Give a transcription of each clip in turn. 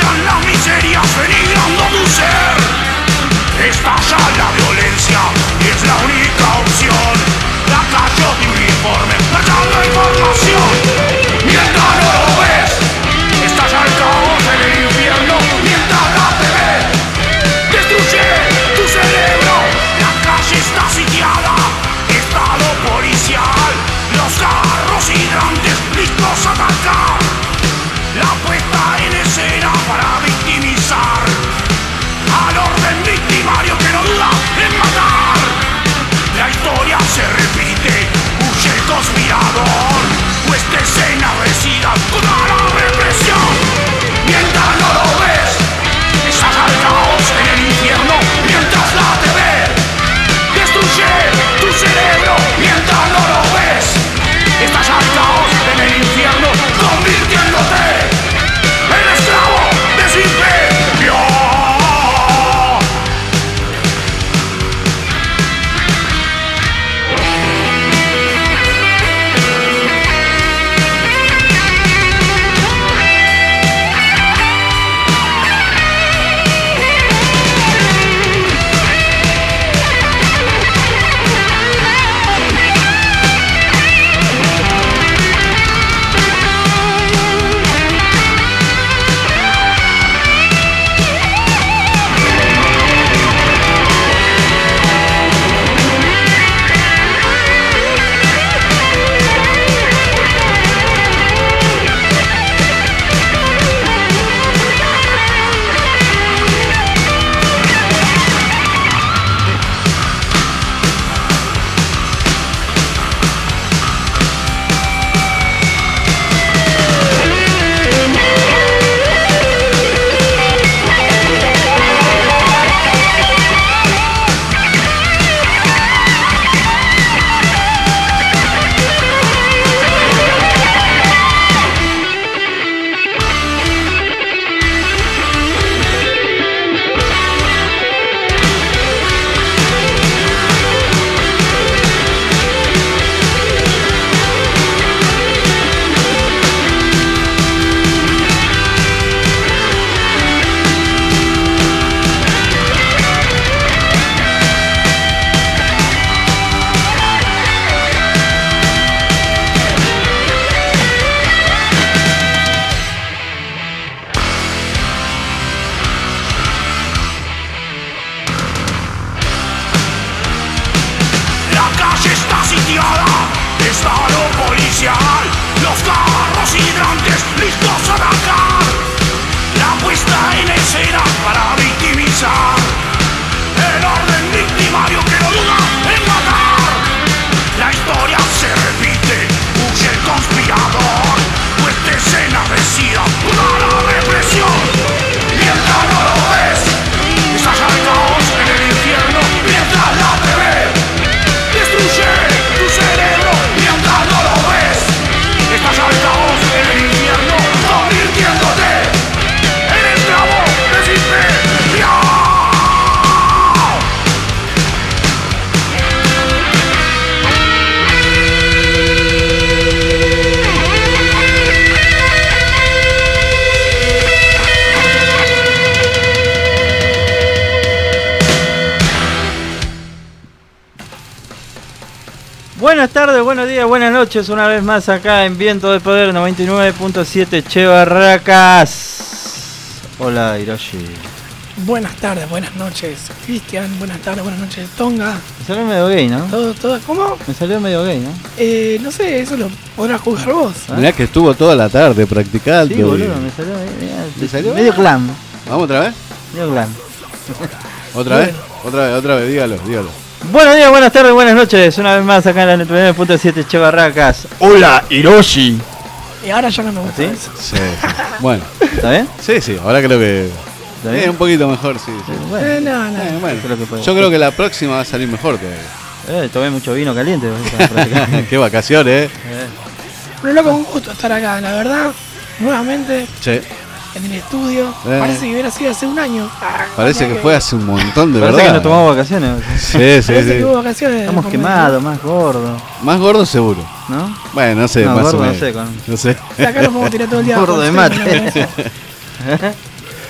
Están las miserias denigrando tu ser. Estalla la violencia y es la única opción. La calle de uniforme, marcando información. Mientras no lo ves, estalla el caos en el infierno. Mientras la TV destruye tu cerebro. La calle está sitiada, estado policial. Los carros hidrantes listos a atacar. La puesta en escena para victimizar al orden victimario que no duda en matar. La historia se repite, huye el conspirador. Puesta escena vecina contra la represión. Mientras no lo ves, estalla el caos en el infierno. Mientras la TV destruye tu cerebro. Mientras no lo ves, estalla el caos en el infierno, convirtiéndote en esclavo de su imperio. Buenas tardes, buenos días, buenas noches, una vez más acá en Viento de Poder 99.7 Che Barracas. Hola Hiroshi. Buenas tardes, buenas noches Cristian, buenas tardes, buenas noches Tonga. Me salió medio gay, ¿no? Todo, ¿cómo? Me salió medio gay, ¿no? No sé, eso lo podrás juzgar vos. Mirá que estuvo toda la tarde practicando. Sí, boludo, me salió medio glam. ¿Vamos otra vez? Medio glam. ¿Otra vez? Dígalo. Buenos días, buenas tardes, buenas noches. Una vez más acá en la 99.7 Che Barracas. Hola, Hiroshi. Y ahora ya no me gusta eso. Sí. Bueno. ¿Está bien? Sí, ahora creo que un poquito mejor, sí. Bueno, bueno. Yo creo que la próxima va a salir mejor todavía. Tomé mucho vino caliente. Qué vacaciones, Pero loco, un gusto estar acá, la verdad. Nuevamente. Sí. En el estudio. Parece que hubiera sido hace un año. Parece que fue hace un montón de verdad. Parece que nos tomamos vacaciones. Sí. Que hubo vacaciones. Estamos quemados, más gordos. Más gordos seguro. ¿No? Bueno, no sé, no, más gordo, o menos. No sé. Acá nos podemos tirar todo el día. Gordo de mate.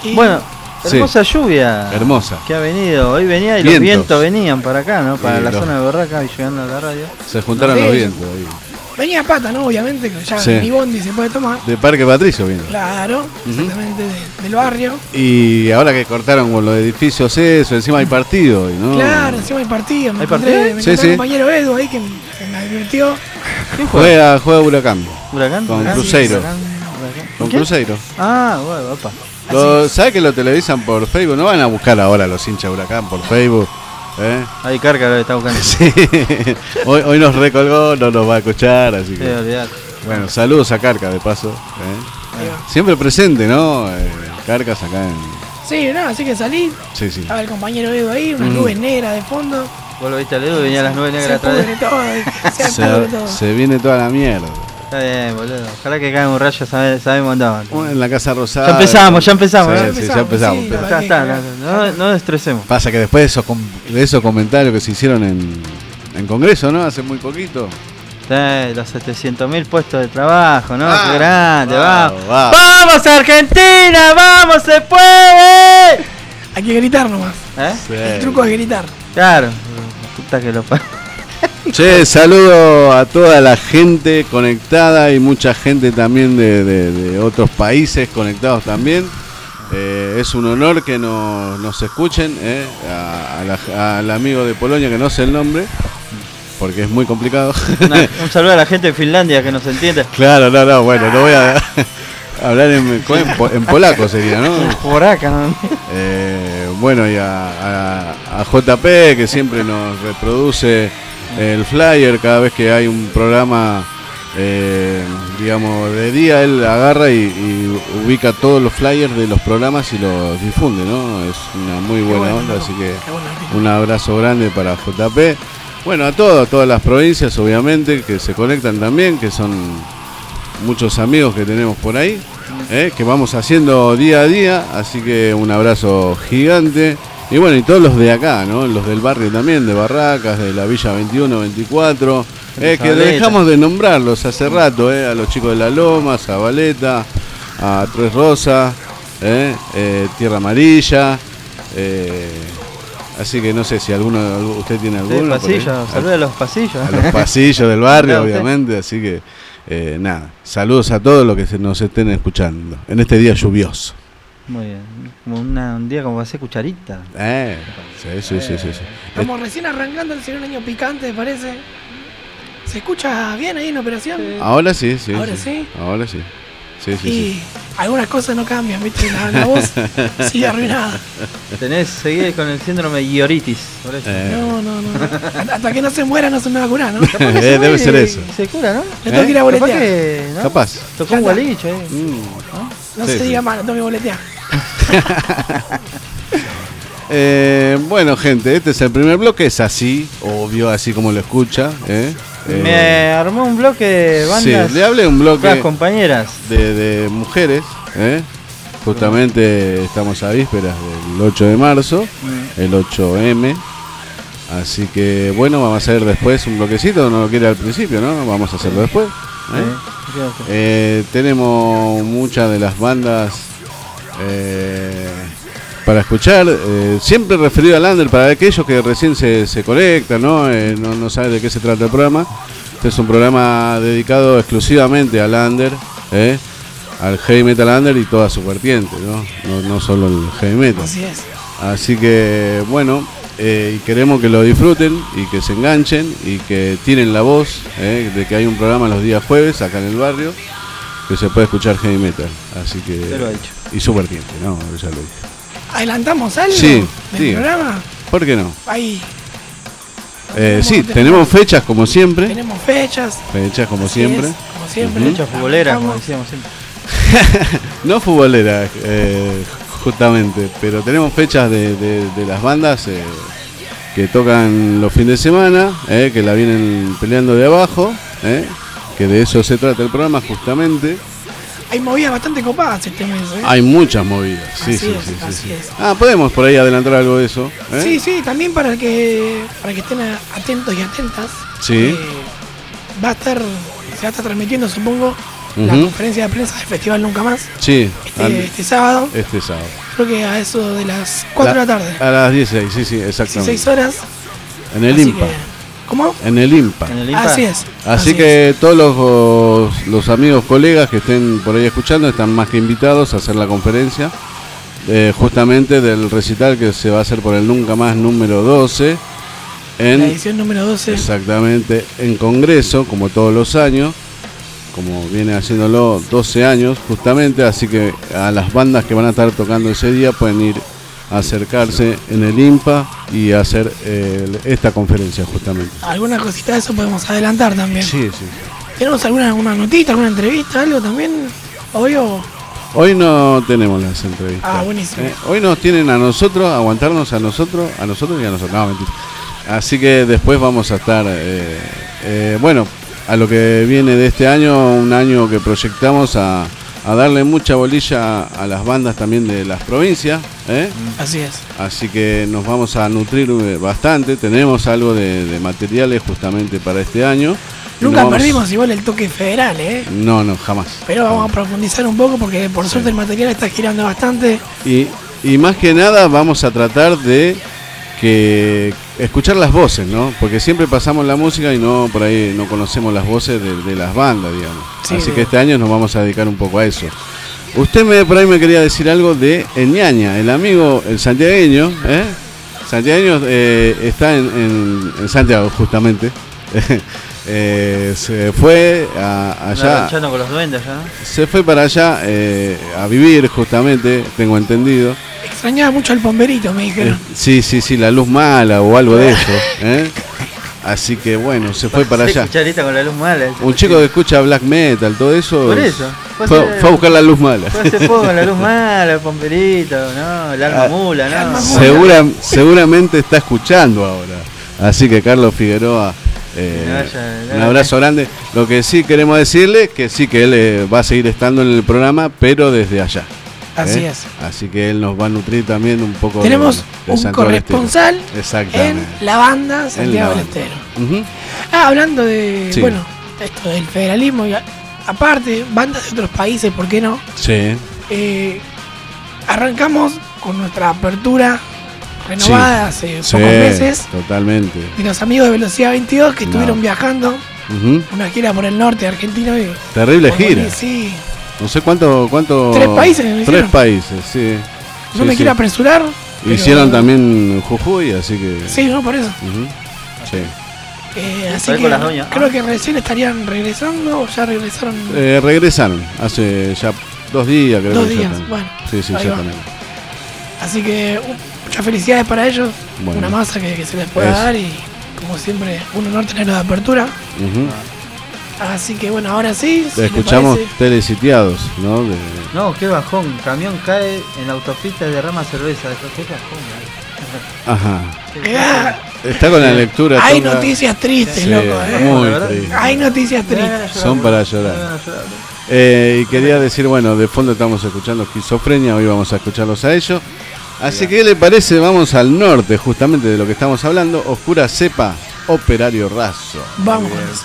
Y Bueno, Sí. hermosa lluvia. Hermosa. Que ha venido. Hoy venía y Vientos. los vientos venían para acá, ¿no? Para Sí, la los- zona de Barraca y llegando a la radio. Se juntaron Sí. los vientos ahí. venía a pata, ¿no? Obviamente, que ya Sí. mi bondi se puede tomar. De Parque Patricio viene. Claro, exactamente del barrio. Y ahora que cortaron con los edificios eso, encima hay partido, ¿y ¿no? Claro, encima hay partido. Me ¿Hay encontré, partido? me Sí, encontré sí. un compañero Edu ahí que me advirtió. ¿Quién juega? Juega Huracán. ¿Huracán? Con ¿Huracán? Cruzeiro. ¿Huracán? ¿Huracán? Con quién? Cruzeiro. Ah, bueno, opa. ¿Sabes que lo televisan por Facebook? No van a buscar ahora los hinchas de Huracán por Facebook. ¿Eh? Ahí Carca lo está buscando. Sí. Hoy nos recolgó, no nos va a escuchar, así Sí, que. olvidate. Bueno, saludos a Carca de paso. Ahí va. Siempre presente, ¿no? Carcas acá en. Sí, no, así que salí. Sí, sí. Estaba el compañero Edu ahí, unas nubes negras de fondo. Vos lo viste al dedo y venían las nubes Se negras atrás de pudre todo, se pudre todo. Se viene toda la mierda. Está bien, boludo. Ojalá que caiga un rayo, sabemos dónde. En la Casa Rosada. Ya empezamos, ya empezamos. Sí, ¿eh? sí, ya empezamos. Sí, Pero Ya está, no estresemos. pasa que después de esos comentarios que se hicieron en Congreso, ¿no? Hace muy poquito. Los 700.000 puestos de trabajo, ¿no? Ah, Qué grande, vamos, vamos. vamos. ¡Vamos Argentina! ¡Vamos, se puede! Hay que gritar nomás. ¿Eh? Sí. El truco es gritar. Claro. Puta que lo Che, saludo a toda la gente conectada y mucha gente también de otros países conectados también. Es un honor que nos escuchen. Al amigo de Polonia, que no sé el nombre, porque es muy complicado. Un saludo a la gente de Finlandia que nos entiende. Claro, no, bueno, no voy a hablar en polaco sería, ¿no? Por acá, ¿no? Bueno, y a JP, que siempre nos reproduce el flyer cada vez que hay un programa, digamos, de día. Él agarra y ubica todos los flyers de los programas y los difunde, ¿no? Es una muy buena bueno, onda, loco. así que Qué bueno, un abrazo grande para JP. Bueno, a todas las provincias, obviamente, que se conectan también, que son muchos amigos que tenemos por ahí, que vamos haciendo día a día, así que un abrazo gigante. Y bueno, y todos los de acá, ¿no? Los del barrio también, de Barracas, de la Villa 21, 24, que Zabaleta. dejamos de nombrarlos hace rato, a los chicos de La Loma, Zabaleta, a Tres Rosas, Tierra Amarilla, así que no sé si usted tiene Sí, alguno. por ahí. pasillos, saludos a los pasillos. A los pasillos del barrio, Claro, usted. obviamente, así que nada, saludos a todos los que nos estén escuchando en este día lluvioso. Muy bien. Como un día como va a ser cucharita. Sí. Estamos recién arrancando el segundo año picante, parece. ¿Se escucha bien ahí en operación? Ahora sí, sí. ¿Ahora sí? Ahora sí. Sí, sí, Y sí. algunas cosas no cambian, ¿viste? La voz sigue arruinada. Seguís con el síndrome de Ioritis. Por eso. No. Hasta que no se muera no se me va a curar, ¿no? Debe ser eso. Se cura, ¿no? Le tengo que ir a Capaz boletear. que, ¿no? Capaz. Tocó un Ya está. gualiche, No Sí, se sí. diga mal, no tengo que boletear. Bueno, gente, este es el primer bloque, es así, obvio, así como lo escucha. Me armó un bloque de bandas. Sí, le hablé un Las bloque compañeras. de mujeres. Justamente estamos a vísperas del 8 de marzo, el 8M. Así que bueno, vamos a hacer después un bloquecito, no lo quiere al principio, ¿no? Vamos a hacerlo después. Tenemos muchas de las bandas para escuchar, siempre referido al under para aquellos que recién se conectan, ¿no? No saben de qué se trata el programa. Este es un programa dedicado exclusivamente al under, al heavy metal under y toda su vertiente, no solo el heavy metal. Así es. Así que bueno, y queremos que lo disfruten y que se enganchen y que tiren la voz de que hay un programa los días jueves acá en el barrio que se puede escuchar heavy metal. Así que Se lo ha dicho. y su vertiente, ¿no? Ya lo dije. ¿Adelantamos algo Sí, del sí. programa? ¿Por qué no? Ahí Sí, tenemos fechas como siempre. tenemos fechas. Fechas como Así siempre. es, como siempre. Mucha futbolera, como Arrancamos. decíamos siempre. No futbolera, justamente, pero tenemos fechas de las bandas que tocan los fines de semana, que la vienen peleando de abajo, que de eso se trata el programa justamente. Hay movidas bastante copadas este mes, ¿eh? Hay muchas movidas, sí, Así sí, es, sí, sí, así sí. es. Podemos por ahí adelantar algo de eso. Sí, también para que estén atentos y atentas. Sí. Se va a estar transmitiendo, supongo, la Ujú. conferencia de prensa del Festival Nunca Más Sí, este sábado. este sábado. creo que a eso de las 4 de la tarde. A las 16, sí, exactamente. 16 horas. En el Así IMPA. ¿Cómo? En el IMPA. En el IMPA. Así es. Así que todos los amigos, colegas que estén por ahí escuchando están más que invitados a hacer la conferencia justamente del recital que se va a hacer por el Nunca Más número 12 la edición número 12. Exactamente, en Congreso, como todos los años, como viene haciéndolo 12 años justamente, así que a las bandas que van a estar tocando ese día pueden ir a acercarse en el IMPA y hacer esta conferencia justamente. Alguna cosita de eso podemos adelantar también. Sí, sí. ¿Tenemos alguna notita, alguna entrevista, algo también? ¿Hoy o...? Hoy no tenemos las entrevistas. Ah, buenísimo. Hoy nos tienen a nosotros, aguantarnos a nosotros y a nosotros. No, mentira. Así que después vamos a estar, bueno, a lo que viene de este año, un año que proyectamos a darle mucha bolilla a las bandas también de las provincias. Así es. Así que nos vamos a nutrir bastante. Tenemos algo de materiales justamente para este año. Nunca perdimos igual el toque federal, ¿eh? No, jamás. Pero vamos a profundizar un poco porque por suerte el material está girando bastante. Y más que nada vamos a tratar de escuchar las voces, ¿no? Porque siempre pasamos la música y por ahí no conocemos las voces de las bandas, digamos. Sí, así que este año nos vamos a dedicar un poco a eso. Usted por ahí me quería decir algo de El Ñaña, el amigo, el santiagueño, Santiagueño está en Santiago justamente. Se fue allá. Con los duendes, ¿no? Se fue para allá a vivir justamente, tengo entendido. Extrañaba mucho al pomberito, me dijeron. Sí, la luz mala o algo de eso. Así que bueno, se fue para allá. Con la luz mala. Un chico que escucha black metal, todo eso. Por eso. Fue a buscar la luz mala. Se fue con la luz mala, el pomberito, ¿no? El alma mula, ¿no? Seguramente está escuchando ahora. Así que Carlos Figueroa, un abrazo grande. Lo que sí queremos decirle que sí, que él va a seguir estando en el programa, pero desde allá. Así es. Así que él nos va a nutrir también un poco. Tenemos un corresponsal en la banda Santiago del Estero. Hablando de, bueno, esto del federalismo y aparte, bandas de otros países, ¿por qué no? Sí. Arrancamos con nuestra apertura renovada hace pocos meses. Totalmente. De los amigos de Velocidad 22 que estuvieron viajando una gira por el norte de Argentina. Terrible gira. Sí. No sé cuánto. 3 países. 3 países, sí. No me quiero apresurar. Hicieron también Jujuy, así que. Sí, no, por eso. Sí. Así que creo que recién estarían regresando o ya regresaron. Regresaron hace ya 2 días, creo. 2 días, bueno. Sí, ya también. Así que muchas felicidades para ellos. Bueno, una masa que se les pueda dar y como siempre un honor tenerlos de apertura. Así que bueno, ahora sí. Escuchamos Telesitiados, ¿no? No, qué bajón. Camión cae en la autopista y derrama cerveza. Qué bajón. Ajá. Está con la lectura. Hay noticias tristes, loco. Muy tristes. Hay noticias tristes. Son para llorar. Y quería decir, bueno, de fondo estamos escuchando Esquizofrenia. Hoy vamos a escucharlos a ellos. Así que, ¿qué le parece? Vamos al norte, justamente de lo que estamos hablando. Oscura Cepa, Operario Raso. Vamos con eso.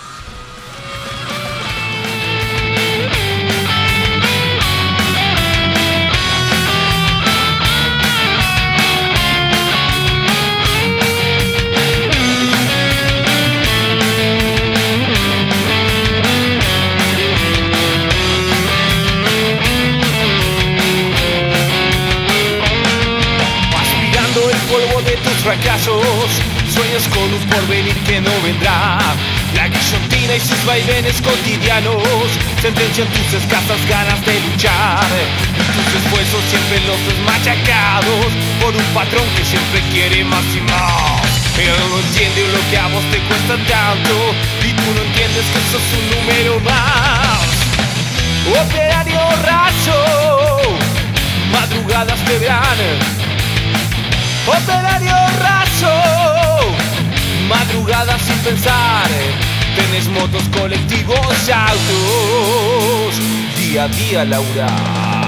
Fracasos, sueños con un porvenir que no vendrá. La guillotina y sus vaivenes cotidianos sentencian tus escasas ganas de luchar. Tus esfuerzos siempre los ves machacados por un patrón que siempre quiere más y más. Pero no entiende lo que a vos te cuesta tanto y tú no entiendes que sos un número más. Operario raso, madrugadas te verán. Operario raso, madrugadas sin pensar. Tenés motos, colectivos, autos, día a día laburar.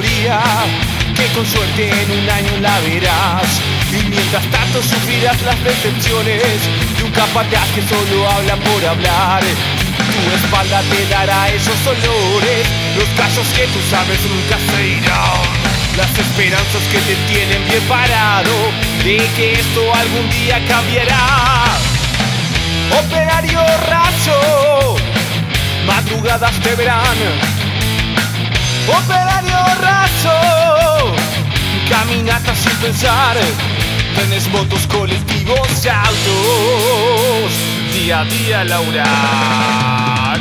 teoría que con suerte en un año la verás. Y mientras tanto sufrirás las decepciones de un capataz que solo habla por hablar. Tu espalda te dará esos olores, los casos que tú sabes nunca se irán. Las esperanzas que te tienen bien parado, de que esto algún día cambiará. Operario raso, madrugadas te verán. Operario raso, caminatas sin pensar. Trenes, motos, colectivos, autos, día a día laborar.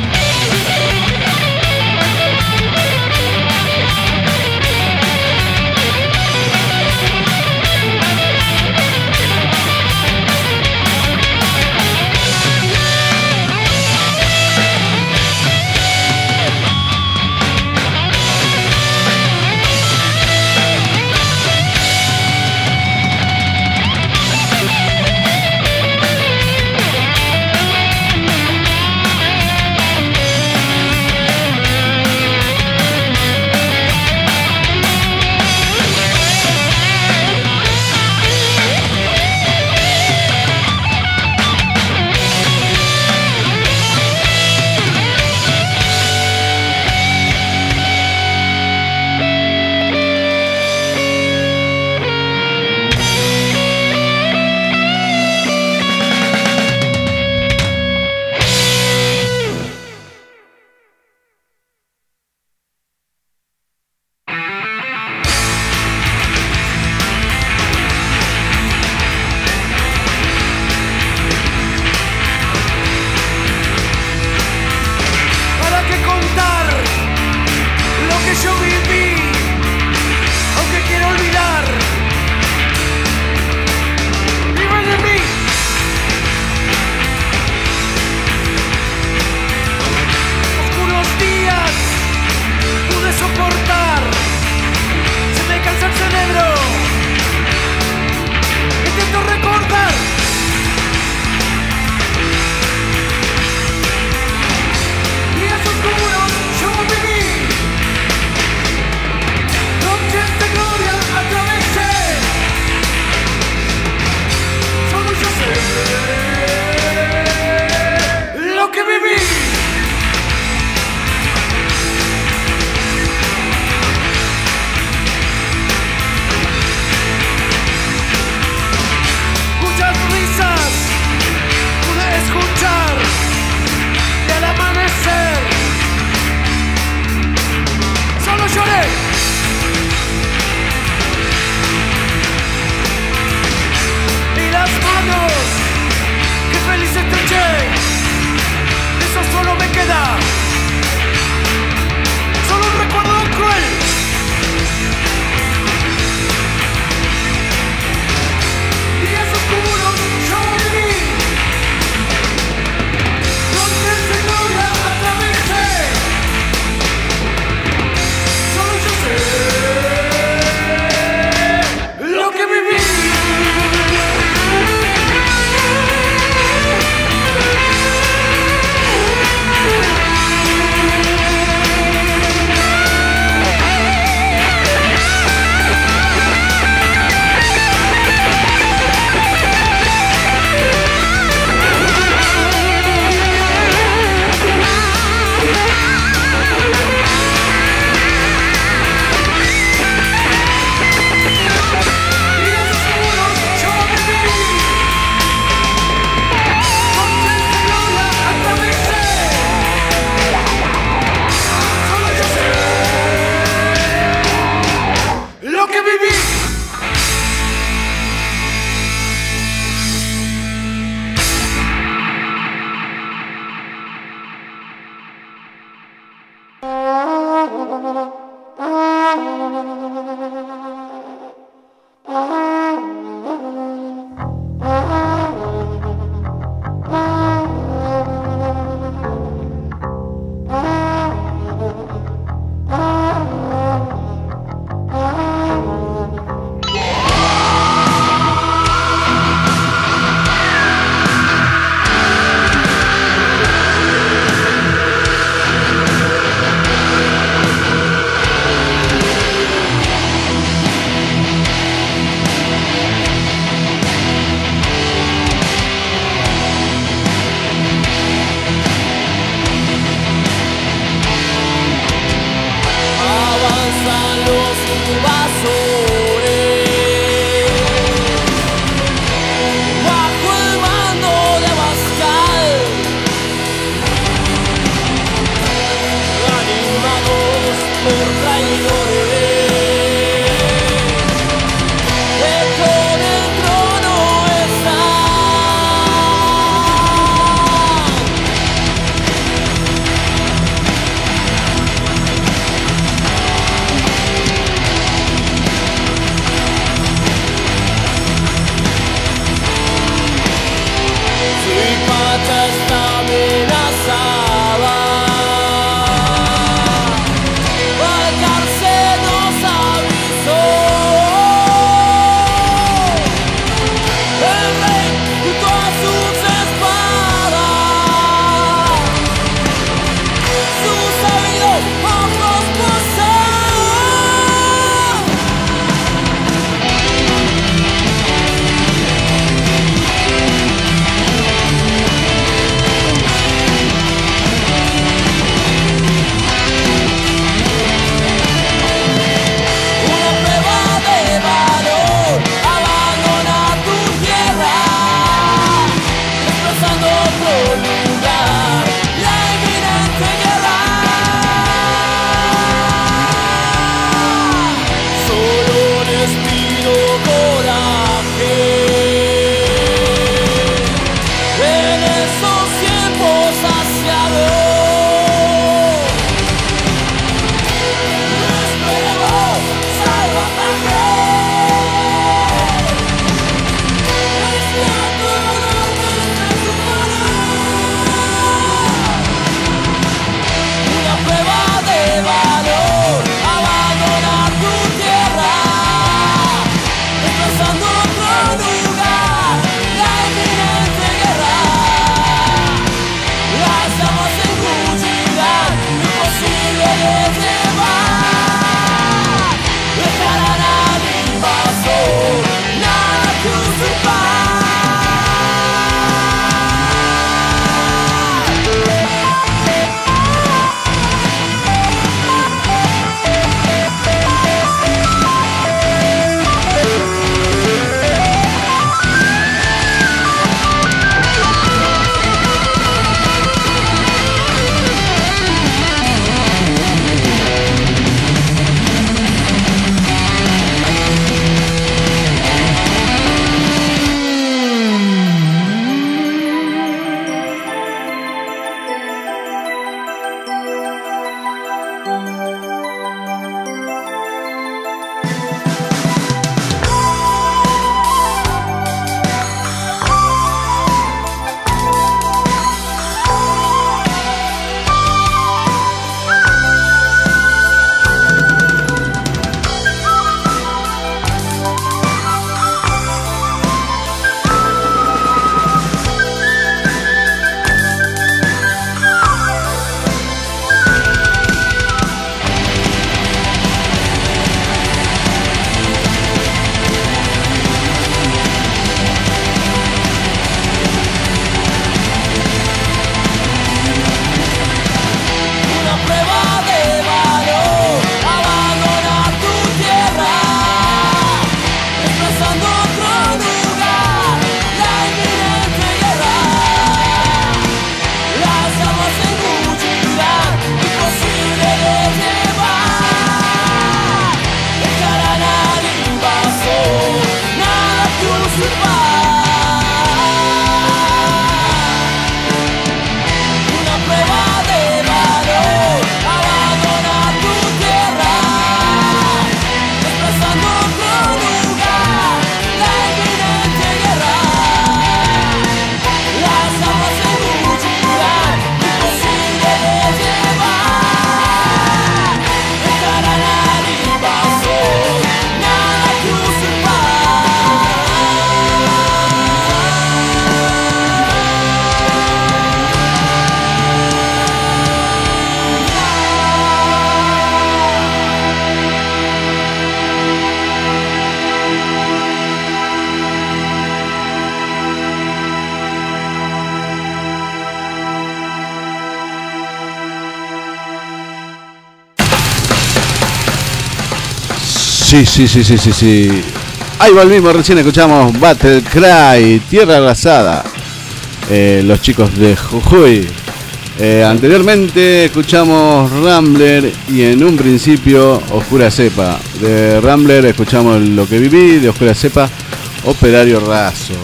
Sí. Ahí volvimos, recién escuchamos Battle Cry, Tierra Arrasada. Los chicos de Jujuy. Anteriormente escuchamos Rambler y en un principio Oscura Cepa. De Rambler escuchamos Lo que viví, de Oscura Cepa, Operario Raso.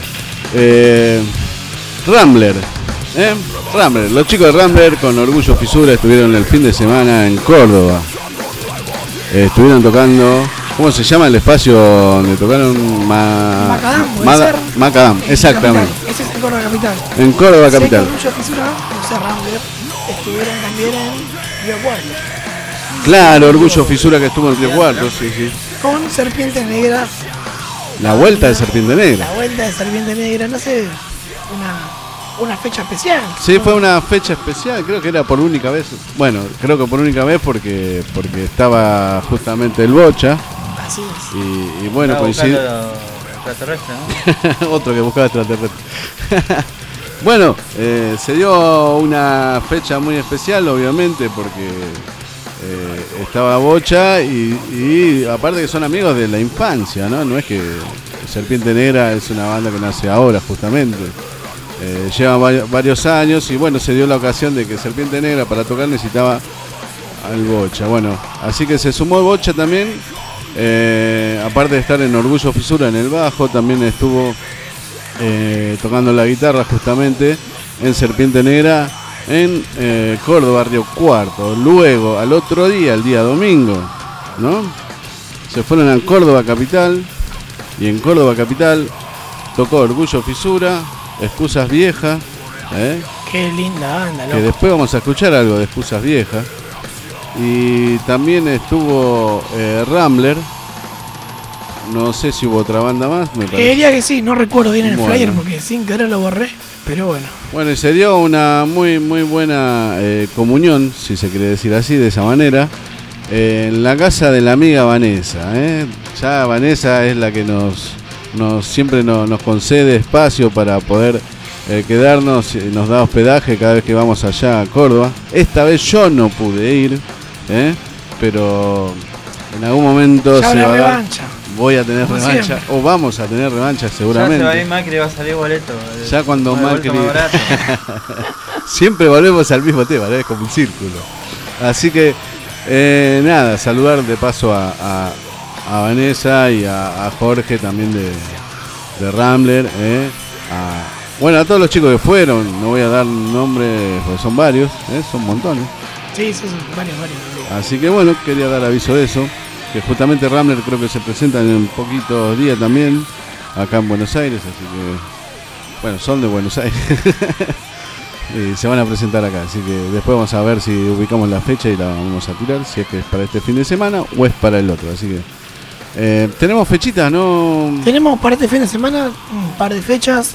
Rambler, los chicos de Rambler con Orgullo Fisura estuvieron el fin de semana en Córdoba. Estuvieron tocando, ¿cómo se llama el espacio donde tocaron? Macadam, exactamente. Ese es en Córdoba Capital. En Córdoba Capital. Orgullo Fisura, Rambler, estuvieron también en Río Cuarto. Claro, Orgullo Fisura que estuvo en Río Cuarto, sí. Con Serpiente Negra. La vuelta de Serpiente Negra. La vuelta de Serpiente Negra, no sé, una fecha especial. Sí, fue una fecha especial, creo que era por única vez. Bueno, creo que por única vez porque estaba justamente el Bocha. Así es. Y bueno, coincidió. Extraterrestre, ¿no? Otro que buscaba extraterrestre. Bueno, se dio una fecha muy especial, obviamente, porque estaba Bocha y aparte que son amigos de la infancia, ¿no? No es que Serpiente Negra es una banda que nace ahora, justamente. Lleva varios años y bueno, se dio la ocasión de que Serpiente Negra para tocar necesitaba al Bocha. Bueno, así que se sumó Bocha también. Aparte de estar en Orgullo Fisura en el bajo, también estuvo tocando la guitarra justamente en Serpiente Negra en Córdoba, Río Cuarto. Luego, al otro día, el día domingo, ¿no? Se fueron a Córdoba Capital y en Córdoba Capital tocó Orgullo Fisura, Excusas Viejas, Qué linda banda, loco. que después vamos a escuchar algo de Excusas Viejas. Y también estuvo Rambler. No sé si hubo otra banda más. Diría que sí, no recuerdo bien el flyer porque sin querer lo borré, pero bueno. Bueno, y se dio una muy buena comunión, si se quiere decir así, de esa manera, en la casa de la amiga Vanessa. Ya Vanessa es la que siempre nos concede espacio para poder quedarnos, nos da hospedaje cada vez que vamos allá a Córdoba. Esta vez yo no pude ir, pero en algún momento ya se va a dar. Revancha. Voy a tener Como revancha, siempre. o vamos a tener revancha seguramente. Ya se va a ir Macri, va a salir boleto. Ya cuando Macri... Siempre volvemos al mismo tema, ¿no? Es como un círculo. Así que, nada, saludar de paso a Vanessa y a Jorge también de Rambler. Bueno, a todos los chicos que fueron, no voy a dar nombres porque son varios, son montones. Sí, son varios. Así que bueno, quería dar aviso de eso. Que justamente Rambler creo que se presentan en poquitos días también acá en Buenos Aires, así que bueno, son de Buenos Aires y se van a presentar acá, así que después vamos a ver si ubicamos la fecha y la vamos a tirar, si es que es para este fin de semana o es para el otro, así que tenemos fechitas, ¿no? Tenemos para este fin de semana un par de fechas,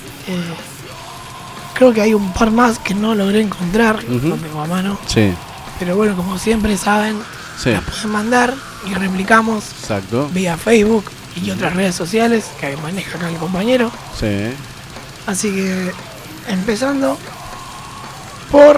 creo que hay un par más que no logré encontrar, no tengo a mano, sí. Pero bueno, como siempre saben, sí. Las pueden mandar y replicamos. Exacto. Vía Facebook y otras redes sociales que maneja acá el compañero. Sí. Así que empezando por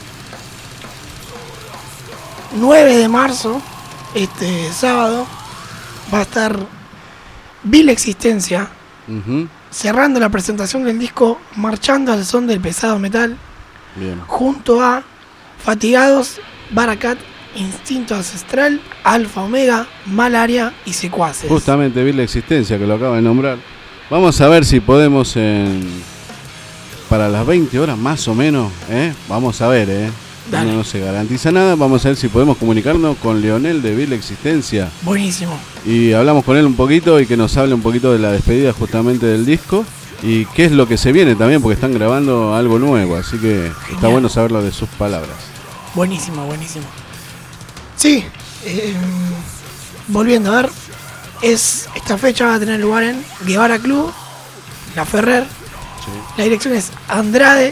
9 de marzo, este sábado, va a estar Vil Existencia, cerrando la presentación del disco Marchando al son del pesado metal. Bien. Junto a Fatigados, Baracat, Instinto Ancestral, Alfa Omega, Malaria y Secuaces. Justamente vi la existencia que lo acaba de nombrar. Vamos a ver si podemos para las 20 horas más o menos, vamos a ver, no se garantiza nada. Vamos a ver si podemos comunicarnos con Leonel de Vil Existencia. Buenísimo. Y hablamos con él un poquito y que nos hable un poquito de la despedida justamente del disco y qué es lo que se viene también, porque están grabando algo nuevo, así que genial. Está bueno saberlo de sus palabras. Buenísimo. Sí, volviendo a ver, esta fecha va a tener lugar en Guevara Club, La Ferrer. Sí. La dirección es Andrade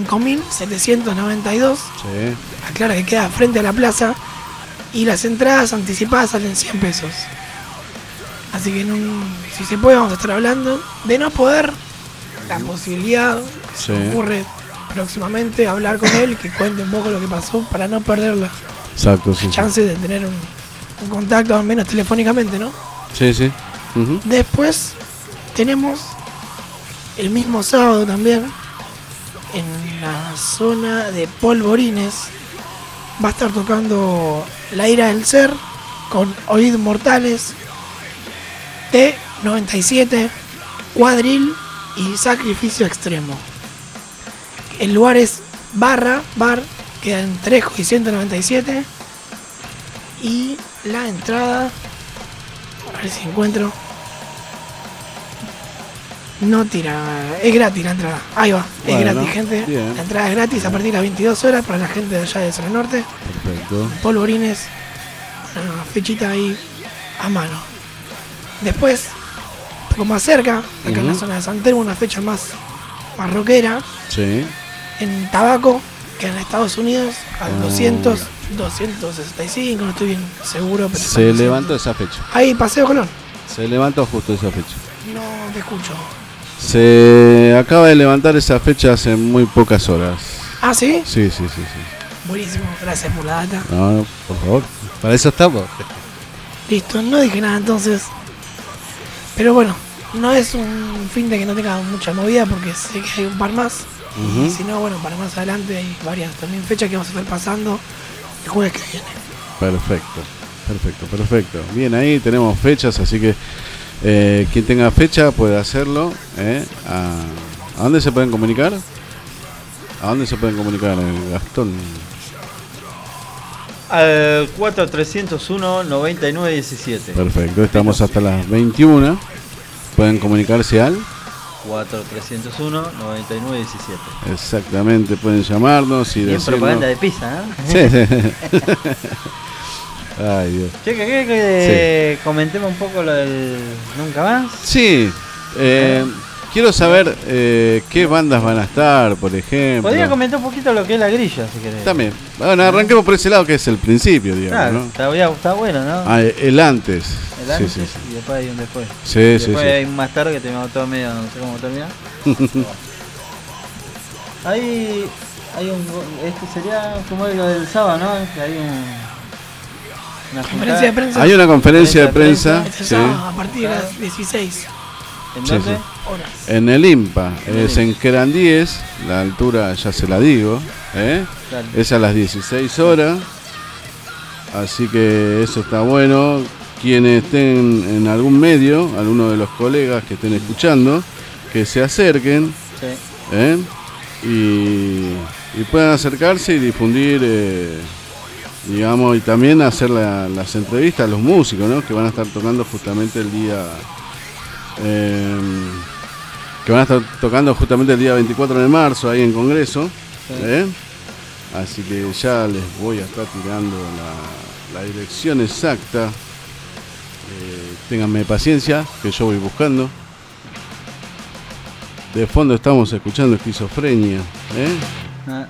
5792. Sí. Aclara que queda frente a la plaza. Y las entradas anticipadas salen 100 pesos. Así que si se puede vamos a estar hablando de no poder, la posibilidad, sí. Ocurre próximamente, hablar con él, que cuente un poco lo que pasó para no perderla. Exacto, sí. Chance de tener un contacto al menos telefónicamente, ¿no? Sí, sí. Ujú. Después tenemos el mismo sábado también, en la zona de Polvorines, va a estar tocando La Ira del Ser con Oídos Mortales, T97, Cuadril y Sacrificio Extremo. El lugar es bar, queda en Trejo y 197. Y la entrada, a ver si encuentro. No tira, es gratis la entrada. Ahí va, es Bueno, gratis, gente. bien. La entrada es gratis a partir de las 22 horas para la gente de allá de Zona Norte. Perfecto. Polvorines, una fechita ahí a mano. Después, un poco más cerca, acá en la zona de San Telmo, una fecha más rockera, Sí. en Tabaco, que en Estados Unidos, al 265, no estoy bien seguro, pero Se levantó esa fecha. ahí, Paseo Colón. Se levantó justo esa fecha. No te escucho. Se acaba de levantar esa fecha hace muy pocas horas. ¿Ah, sí? Sí, sí, sí, sí. Buenísimo, gracias por la data. No, por favor. Para eso estamos. Listo, no dije nada entonces. Pero bueno, no es un fin de que no tenga mucha movida porque sé que hay un par más. Y si no, bueno, para más adelante hay varias también fechas que vamos a estar pasando el jueves que viene. Perfecto, perfecto, perfecto. Bien, ahí tenemos fechas, así que quien tenga fecha puede hacerlo. ¿A dónde se pueden comunicar? ¿A dónde se pueden comunicar, Gastón? Al 4301-9917. Perfecto, estamos hasta las 21. Pueden comunicarse al... 4301-9917. Exactamente, pueden llamarnos y Bien decirnos... propaganda de pizza, ¿no? Sí, sí. Ay, Dios. Che, que comentemos un poco lo del Nunca Más. Sí, quiero saber qué bandas van a estar, por ejemplo. Podría comentar un poquito lo que es la grilla, si querés. También. Bueno, arranquemos por ese lado que es el principio, digamos, Claro, ¿no? está bueno, ¿no? Ah, el antes. El antes Sí, sí, sí. y después hay un después. Sí, Y sí, después sí. hay un más tarde que terminamos todo medio, no sé cómo termina. Hay un... Este sería como lo del sábado, ¿no? Que hay una Conferencia de prensa. Hay una conferencia de prensa, Este sí, sábado a partir de las 16 ¿En Sí, dónde? sí. horas. en el IMPA. En el Es en Querandíes, la altura ya se la digo, Dale. es a las 16 horas. Así que eso está bueno. Quienes estén en algún medio, alguno de los colegas que estén escuchando, que se acerquen, Sí. y puedan acercarse y difundir, digamos, y también hacer las entrevistas a los músicos, ¿no? Que van a estar tocando justamente el día 24 de marzo ahí en Congreso. Sí. Así que ya les voy a estar tirando la dirección exacta. Ténganme paciencia, que yo voy buscando. De fondo estamos escuchando Esquizofrenia. Ah.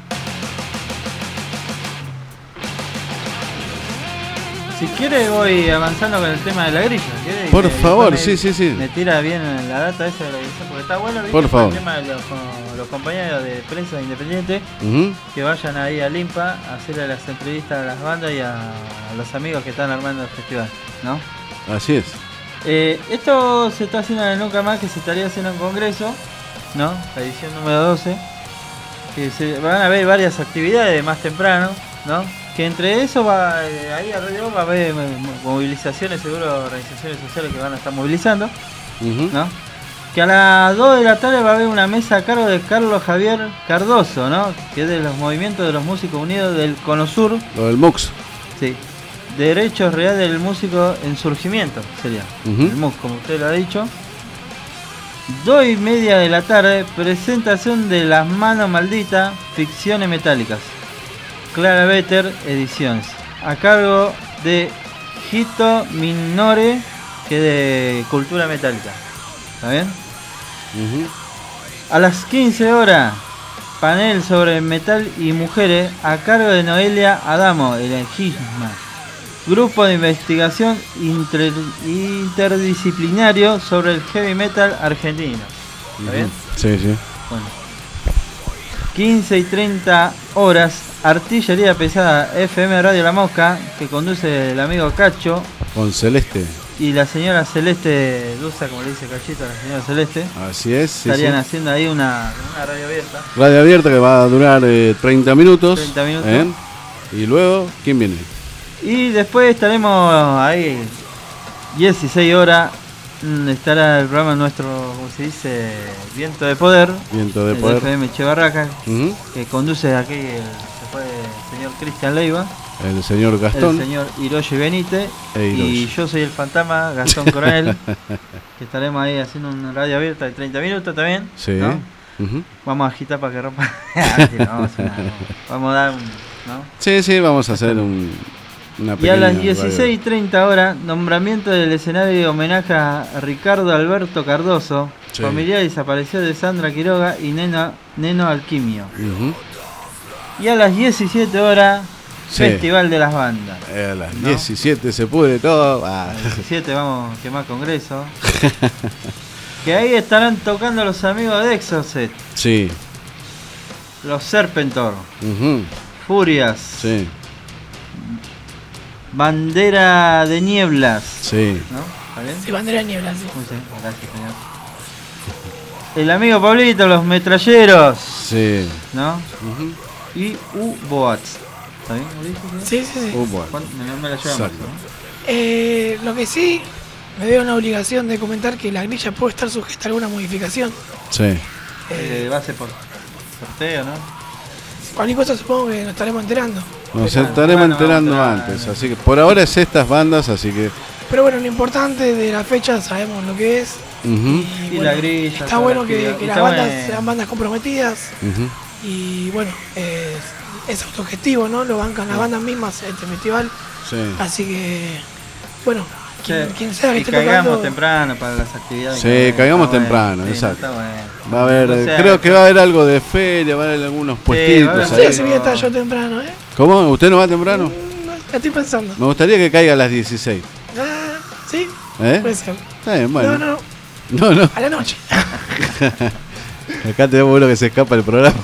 Si quiere voy avanzando con el tema de la grilla. ¿Quiere? Por Y favor, después sí, sí, sí. Me tira bien la data esa de la grilla, porque está bueno, ¿viste? Por favor. El tema de los compañeros de prensa independiente Ujú. que vayan ahí al IMPA a hacerle las entrevistas a las bandas y a los amigos que están armando el festival, ¿no? Así es. Esto se está haciendo en el Nunca Más, que se estaría haciendo en Congreso, ¿no? La edición número 12. Que se van a ver varias actividades más temprano, ¿no? Que entre eso va, ahí alrededor va a haber movilizaciones, seguro organizaciones sociales que van a estar movilizando, Ujú. ¿no? Que a las 2 de la tarde va a haber una mesa a cargo de Carlos Javier Cardoso, ¿no? Que es de los movimientos de los músicos unidos del Cono Sur, Lo del MUX. sí. Derechos Reales del Músico en Surgimiento, sería. Ujú. El MUC, como usted lo ha dicho. 2:30 de la tarde, presentación de Las Manos Malditas, Ficciones Metálicas. Clara Better Ediciones. A cargo de Hito Minore, que es de Cultura Metálica. ¿Está bien? Ujú. A las 15 horas, panel sobre metal y mujeres a cargo de Noelia Adamo, el Gisma. Grupo de investigación interdisciplinario sobre el heavy metal argentino. ¿Está bien? Sí, sí. Bueno. 15:30 horas, Artillería Pesada FM Radio La Mosca, que conduce el amigo Cacho. Con Celeste. y la señora Celeste Dusa, como le dice Cachito, la señora Celeste. Así es. Sí, Estarían sí. haciendo ahí una radio abierta. Radio abierta que va a durar 30 minutos. 30 minutos. Y luego, ¿quién viene? Y después estaremos ahí 16 horas. Estará el programa nuestro, como se dice, Viento de Poder. Viento de el Poder. FM Che Barraca, Ujú. que conduce aquí se fue el señor Cristian Leiva, El señor Gastón. el señor Hiroshi Benítez E Hiroshi. y yo soy el fantasma Gastón Coronel, que estaremos ahí haciendo una radio abierta de 30 minutos también. Sí. ¿No? Ujú. Vamos a agitar para que rompa. Sí, no, vamos a hacer nada, vamos a dar un. ¿No? Sí, sí, vamos a hacer una Y pequeña a las radio. 16:30 horas, nombramiento del escenario de homenaje a Ricardo Alberto Cardoso, Sí. familiar desaparecido de Sandra Quiroga y Neno Alquimio. Ujú. Y a las 17 horas, Sí. Festival de las Bandas. A las ¿No? 17 se pudre todo. A las 17 vamos a quemar congreso. Que ahí estarán tocando los amigos de Exocet, Sí. los Serpentor, Ujú. Furias, Sí. Bandera de Nieblas. Sí. ¿No? ¿Está bien? Sí, bandera de niebla, sí. Muy bien, gracias, señor. El amigo Pablito, los metralleros, Sí. ¿no? Ujú. Y U-Boats. ¿Está bien? ¿Lo dije, señor? Sí, sí, sí. Bueno. No me la lleva Exacto. más, ¿no? Lo que sí, me veo una obligación de comentar que la grilla puede estar sujeta a alguna modificación. Sí. Va a ser por sorteo, ¿no? Cualquier cosa supongo que nos estaremos enterando. Nos Pero, estaremos bueno, enterando vamos a antes. entrar. Así que por ahora es estas bandas, así que. Pero bueno, lo importante de la fecha sabemos lo que es. Ujú. Y la grilla, Está toda bueno la que actividad. las Está bandas bueno. sean bandas comprometidas. Ujú. Y bueno, es autogestivo, ¿no? Lo bancan las bandas mismas este festival. Sí. Así que, bueno, Che, quien sea que y esté caigamos tocando. temprano para las actividades. Sí, Está caigamos bueno. temprano, Sí, exacto. está bueno. Va a haber, O sea, creo que va a haber algo de feria, va a haber algunos va a puestitos haber- No ahí. sé si voy a estar yo temprano, ¿eh? ¿Cómo? ¿Usted no va temprano? No, la estoy pensando. Me gustaría que caiga a las 16. Ah, ¿sí? ¿Eh? Puede ser. Está bien, bueno. No, No, no. a la noche. Acá tenemos uno que se escapa del programa.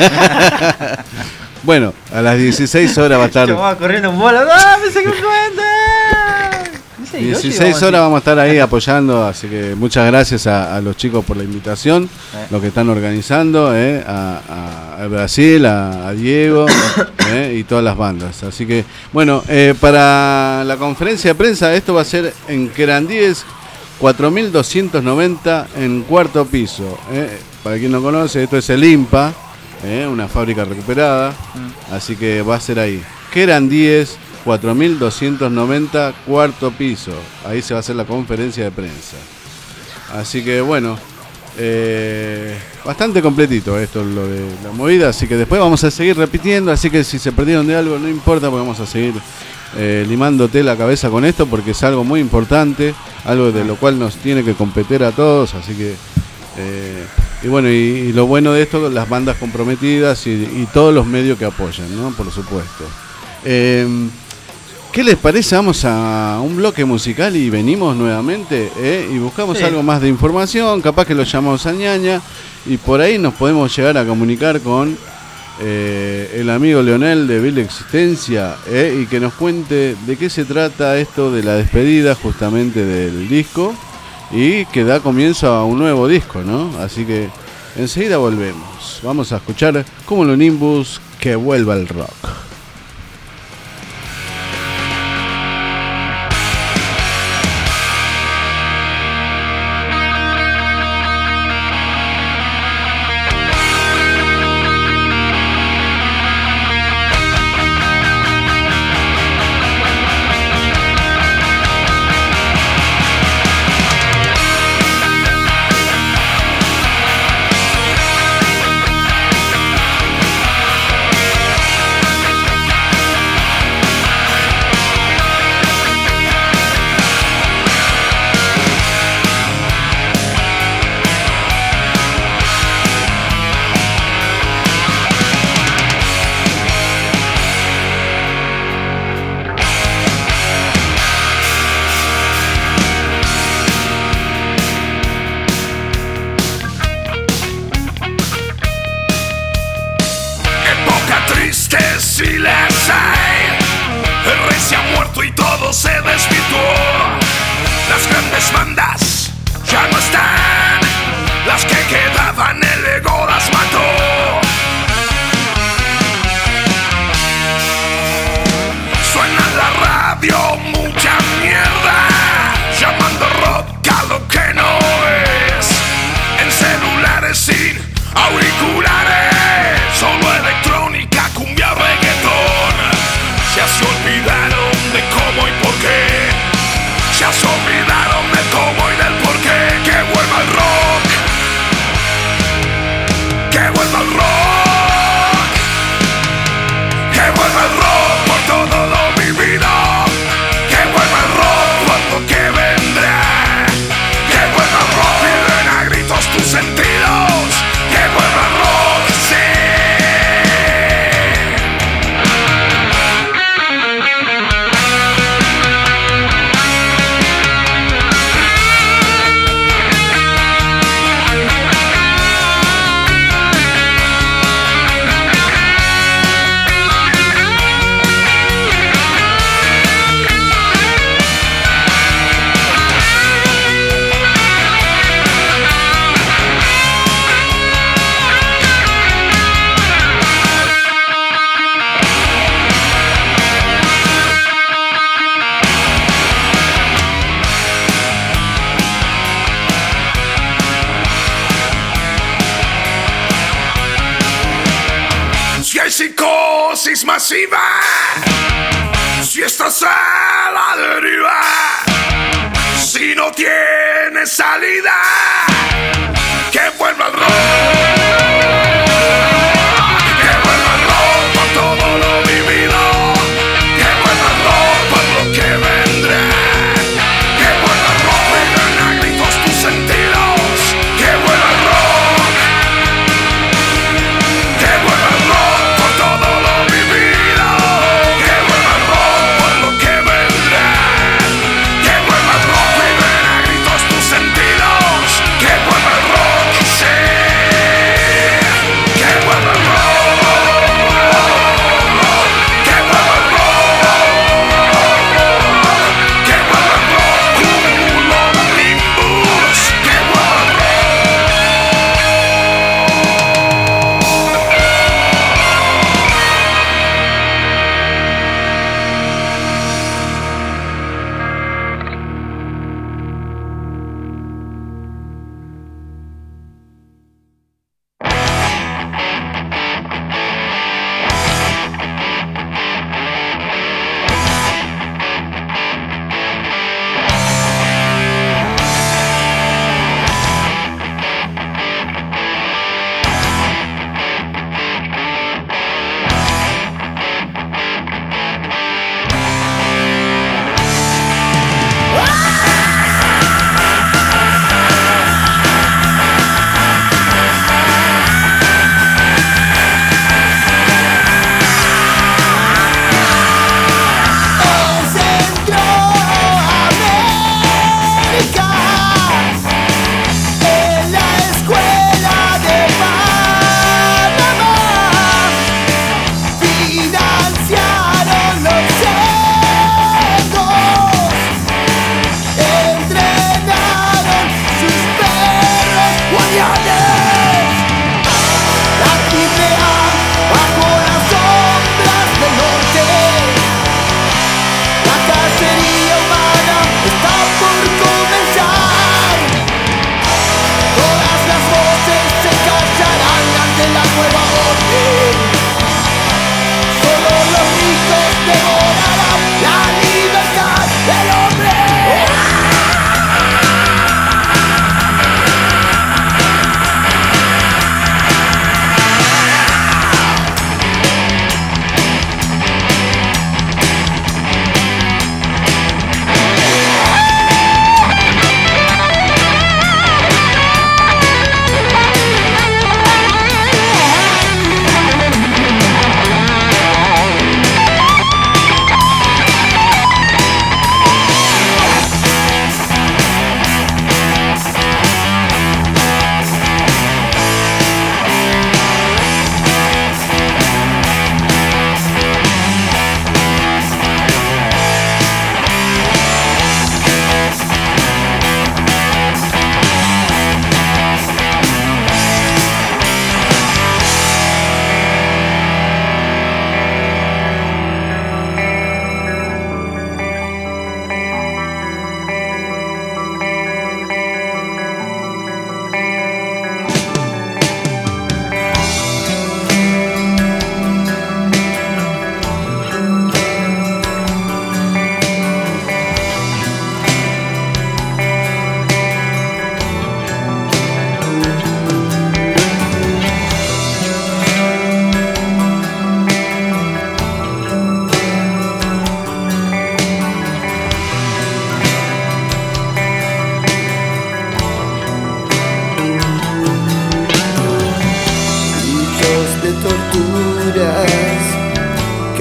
Bueno, a las 16 horas va a estar. Yo vamos corriendo en bola. ¡Ah, me saqué un cuenta! Dice Hiroshi, 16 vamos horas a vamos a estar ahí apoyando, así que muchas gracias a los chicos por la invitación, los que están organizando, a Brasil, a Diego y todas las bandas. Así que, bueno, para la conferencia de prensa, esto va a ser en Querandíes 4290 en cuarto piso. Para quien no conoce, esto es el IMPA, una fábrica recuperada, así que va a ser ahí. Querandíes 4290 cuarto piso. Ahí se va a hacer la conferencia de prensa. Así que bueno, bastante completito esto lo de la movida, así que después vamos a seguir repitiendo, así que si se perdieron de algo no importa, porque vamos a seguir limándote la cabeza con esto, porque es algo muy importante, algo de lo cual nos tiene que competir a todos, así que y bueno, y lo bueno de esto, las bandas comprometidas y todos los medios que apoyan, ¿no? Por supuesto. ¿Qué les parece? Vamos a un bloque musical y venimos nuevamente y buscamos Sí. algo más de información, capaz que lo llamamos a Ñaña y por ahí nos podemos llegar a comunicar con el amigo Leonel de Vil Existencia y que nos cuente de qué se trata esto de la despedida justamente del disco y que da comienzo a un nuevo disco, ¿no? Así que enseguida volvemos. Vamos a escuchar Cumulonimbus, que vuelva el rock. Época triste, si les hay. El rey se ha muerto y todo se desvirtuó. Las grandes bandas ya no están, las que quedaban el ego las mató. Suena en la radio mucha mierda, llamando rock a lo que no es. En celulares sin auriculares, solo electrónica, cumbia, reggaetón. Ya se olvidaron de cómo y por qué. Ya se olvidaron de cómo y del por qué. Que vuelva el rock, que vuelva el rock, que vuelva el rock por todo lo vivido. Que vuelva el rock por lo que vendrá. Que vuelva el rock, viven a gritos tus sentidos. Que vuelva el rock, sí. Si hay psicosis masiva, si estás a la deriva, si no tienes salida, que vuelva el rock, que vuelva el rock por todo lo vivido, que vuelva el rock por lo que vendrá, que vuelva el rock, viven a gritos tus sentidos, que vuelva el rock, que vuelva el rock por todo lo vivido, que vuelva el rock por lo que vendrá, que vuelva el rock, viven a gritos tus sentidos, que vuelva el rock, sí.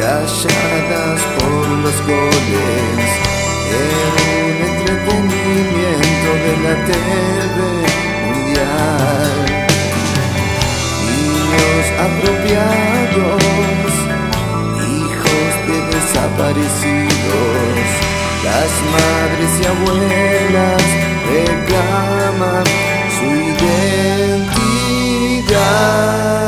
calladas por los goles, en un entretenimiento de la TV mundial. Niños apropiados, hijos de desaparecidos, las madres y abuelas reclaman su identidad.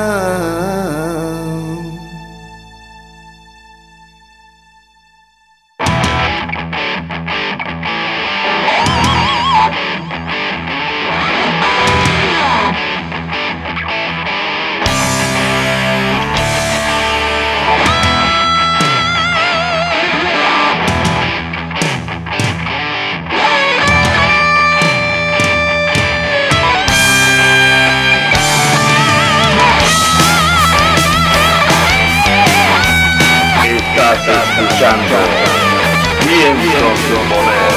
Escuchando Lienzos de Poder.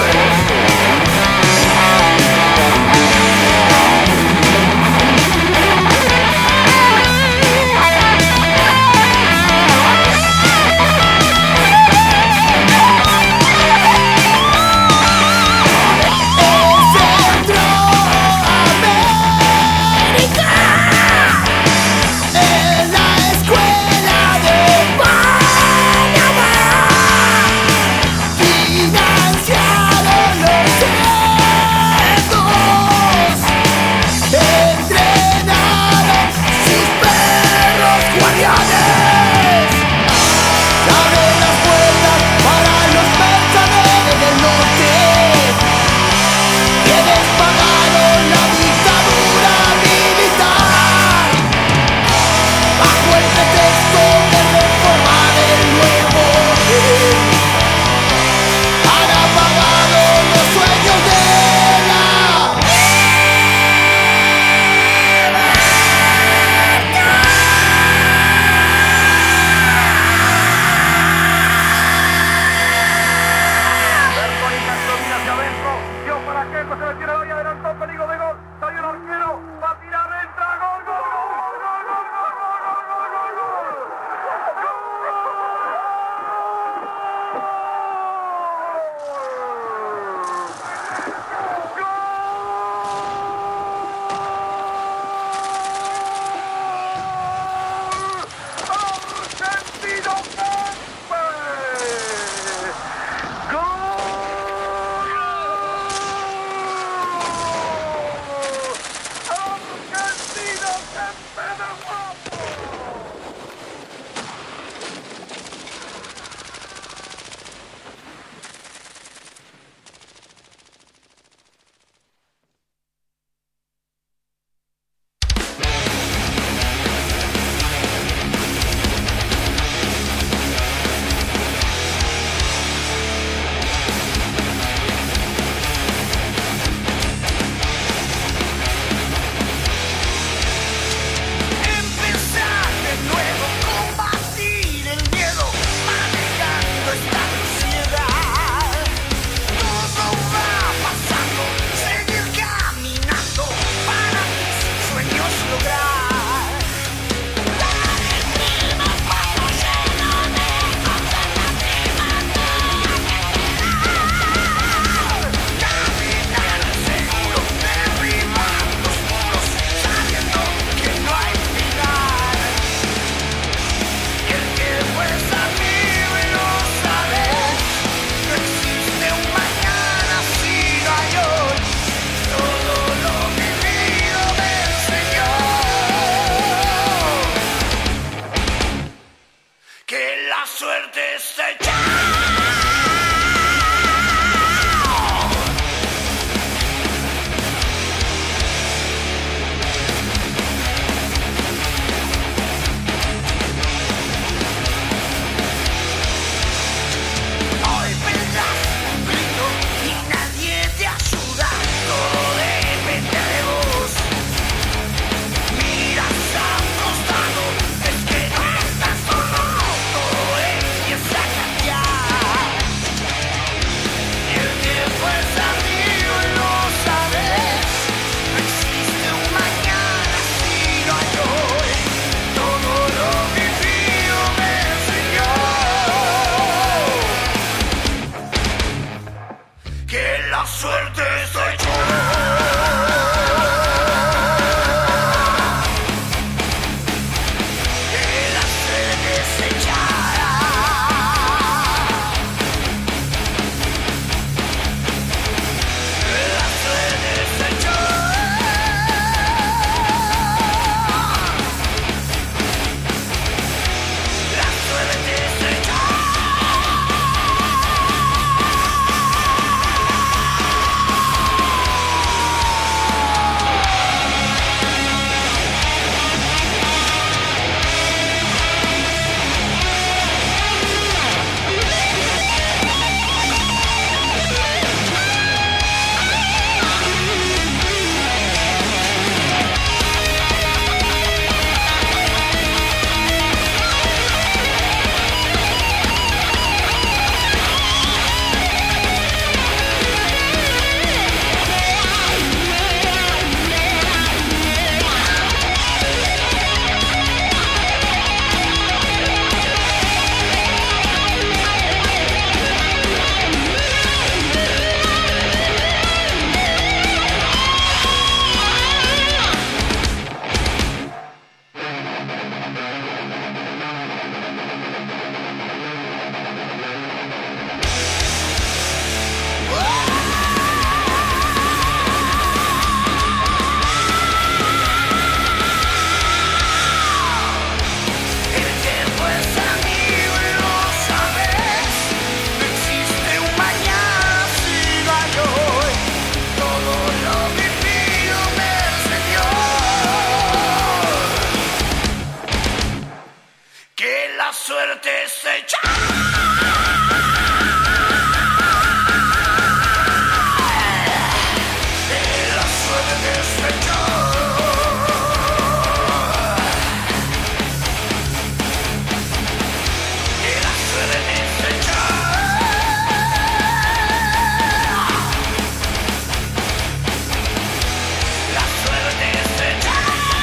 suerte se echa. La suerte se echa. La suerte se echa. La suerte se echa.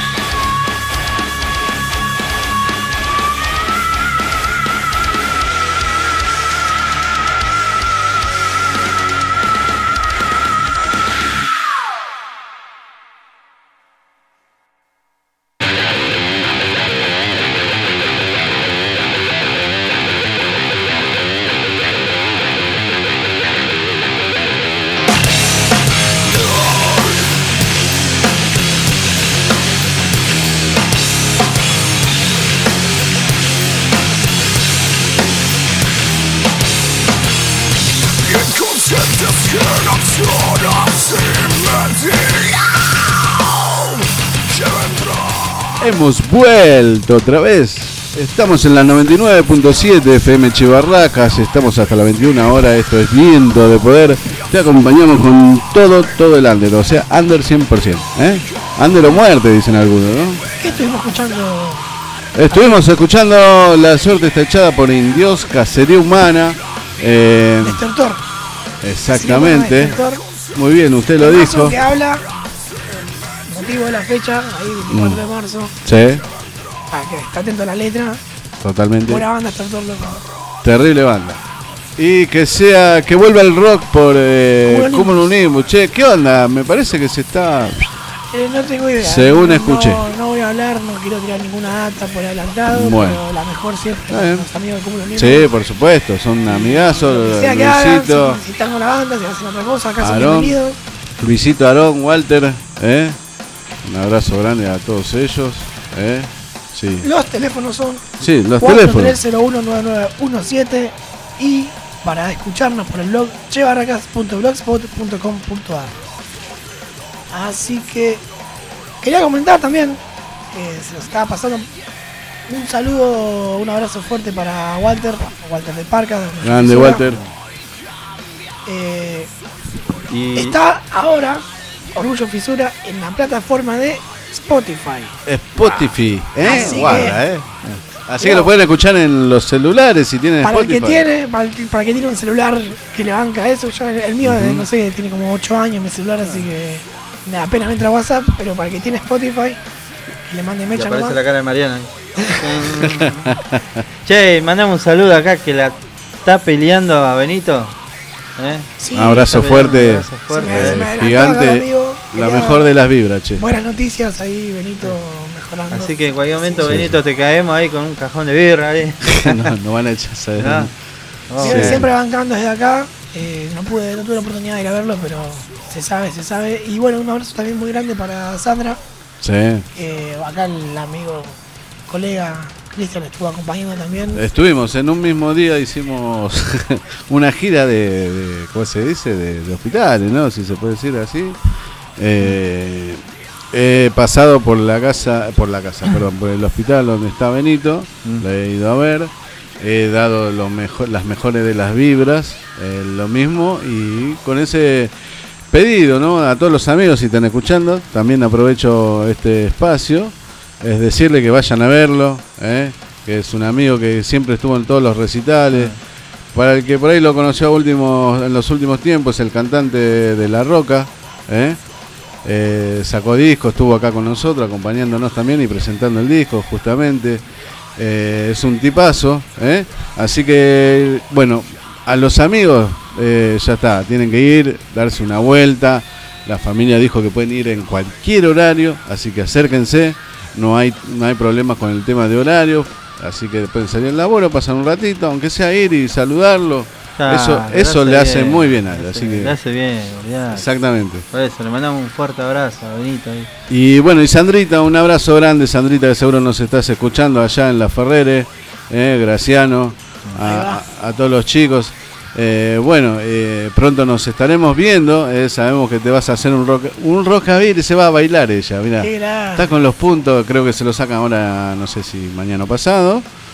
Hemos vuelto otra vez. Estamos en la 99.7 FM Chivarracas. Estamos hasta la 21 horas. Esto es Viento de Poder. Te acompañamos con todo el under. O sea, under 100%. Under o muerte, dicen algunos, ¿no? ¿Qué estuvimos escuchando? Estuvimos escuchando La suerte está echada por Indios, Cacería Humana. Destertor. Exactamente. Destertor. Muy bien, usted lo Temazo dijo. que habla, motivo de la fecha, ahí 24 de marzo. Sí, Para que esté atento a la letra. totalmente. Buena banda, Destertor, loco. Terrible banda. Y que vuelva el rock por Cúmulo Unimos. Che, ¿qué onda? Me parece que se está... No tengo idea. Según escuché. No voy a hablar, no quiero tirar ninguna data por adelantado, Bueno. pero la mejor siempre Está bien. los amigos de Cúmulo Unimos. Sí, por supuesto, son amigazos. Lo que sea que hagan, Luisito, si están con la banda, si hacen otra cosa, acá son Aarón. bienvenidos. Luisito, Aarón, Walter. Un abrazo grande a todos ellos. Sí, Los teléfonos son sí, los teléfonos. 43019917 y para escucharnos por el blog chebarracas.blogspot.com.ar. Así que quería comentar también que se nos estaba pasando un saludo, un abrazo fuerte para Walter de Parca. Grande, Walter. Y Está ahora Orgullo Fisura en la plataforma de Spotify. Spotify, Así guarda, que- Así que lo pueden escuchar en los celulares si tienen Para el Spotify. que tiene, para el que tiene un celular que le banca eso, yo el mío no sé, tiene como 8 años mi celular, así que apenas me entra a WhatsApp, pero para el que tiene Spotify, que le mande y mecha aparece nomás. la cara de Mariana. Che, mandamos un saludo acá que la está peleando a Benito. Sí, Un abrazo Está fuerte, peleando, un abrazo fuerte, Se me adelantó gigante, acá, amigo. la Quería- mejor de las vibras, che. Buenas noticias ahí, Benito mejorando. Así que en cualquier momento, Sí. Benito, te caemos ahí con un cajón de birra ahí. no van a echarse de Ah. Oh, Siempre, Sí. siempre bancando desde acá. No tuve la oportunidad de ir a verlo, pero se sabe. Y bueno, un abrazo también muy grande para Sandra. Sí. Acá el amigo, colega Cristian estuvo acompañando también. Estuvimos en un mismo día, hicimos una gira de ¿cómo se dice? De hospitales, ¿no? Si se puede decir así. He pasado por perdón, por el hospital donde está Benito, lo he ido a ver, he dado las mejores de las vibras, lo mismo, y con ese pedido, ¿no? A todos los amigos, si están escuchando, también aprovecho este espacio, es decirle que vayan a verlo, que es un amigo que siempre estuvo en todos los recitales. Para el que por ahí lo conoció en los últimos tiempos, el cantante de La Roca, sacó disco, estuvo acá con nosotros acompañándonos también y presentando el disco justamente. Es un tipazo, así que bueno, a los amigos ya está, tienen que ir, darse una vuelta. La familia dijo que pueden ir en cualquier horario, así que acérquense, no hay problemas con el tema de horario, así que pueden salir al laburo, pasar un ratito, aunque sea ir y saludarlo. Eso le hace muy bien a él, así que le hace bien, olvidate. exactamente. Por eso, le mandamos un fuerte abrazo a Benito ahí. Y bueno, y Sandrita, un abrazo grande, Sandrita, que seguro nos estás escuchando allá en La Ferrere, Graciano, a todos los chicos. Pronto nos estaremos viendo, sabemos que te vas a hacer un rockabilly y se va a bailar ella, mirá. Qué grande. Está con los puntos, creo que se lo sacan ahora, no sé si mañana o pasado.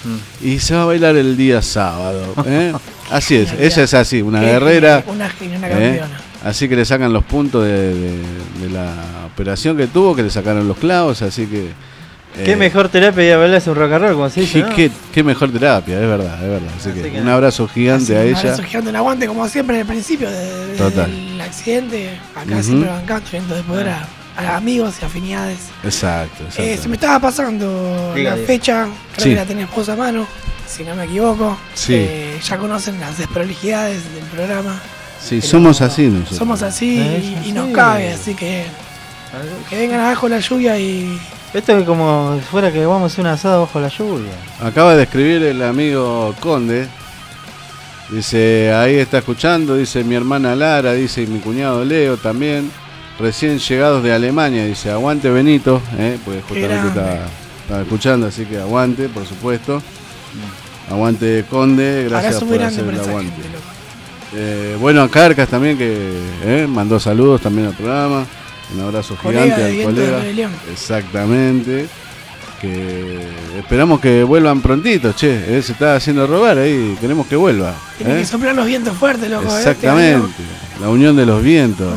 y se va a bailar el día sábado. Así es, ella es así, una guerrera. Una campeona. Así que le sacan los puntos de la operación que tuvo, que le sacaron los clavos, así que... Qué mejor terapia de bailarse un rock and roll, como se dice, ¿no? Qué mejor terapia, es verdad. Así que un abrazo gigante a ella. Un abrazo gigante, un aguante como siempre en el principio del accidente. Acá siempre bancando, viendo de poder a amigos y afinidades. Exacto. Se me estaba pasando la fecha, creo que la tenés vos a mano, si no me equivoco. Sí. Ya conocen las desprolijidades del programa. Sí, somos así nosotros. Somos así y nos cabe, así que vengan abajo la lluvia y... Esto es como si fuera que vamos a hacer un asado bajo la lluvia. Acaba de escribir el amigo Conde. Dice, ahí está escuchando, dice mi hermana Lara, dice y mi cuñado Leo también. Recién llegados de Alemania, dice, aguante Benito, porque justamente estaba escuchando, así que aguante, por supuesto. Aguante Conde, gracias por hacer el aguante. Bueno, a Carcas también, que mandó saludos también al programa. Un abrazo gigante al colega. Exactamente. Que esperamos que vuelvan prontito, che. Se está haciendo robar ahí. Queremos que vuelva. Tienen que soplar los vientos fuertes, loco. Exactamente. La unión de los vientos.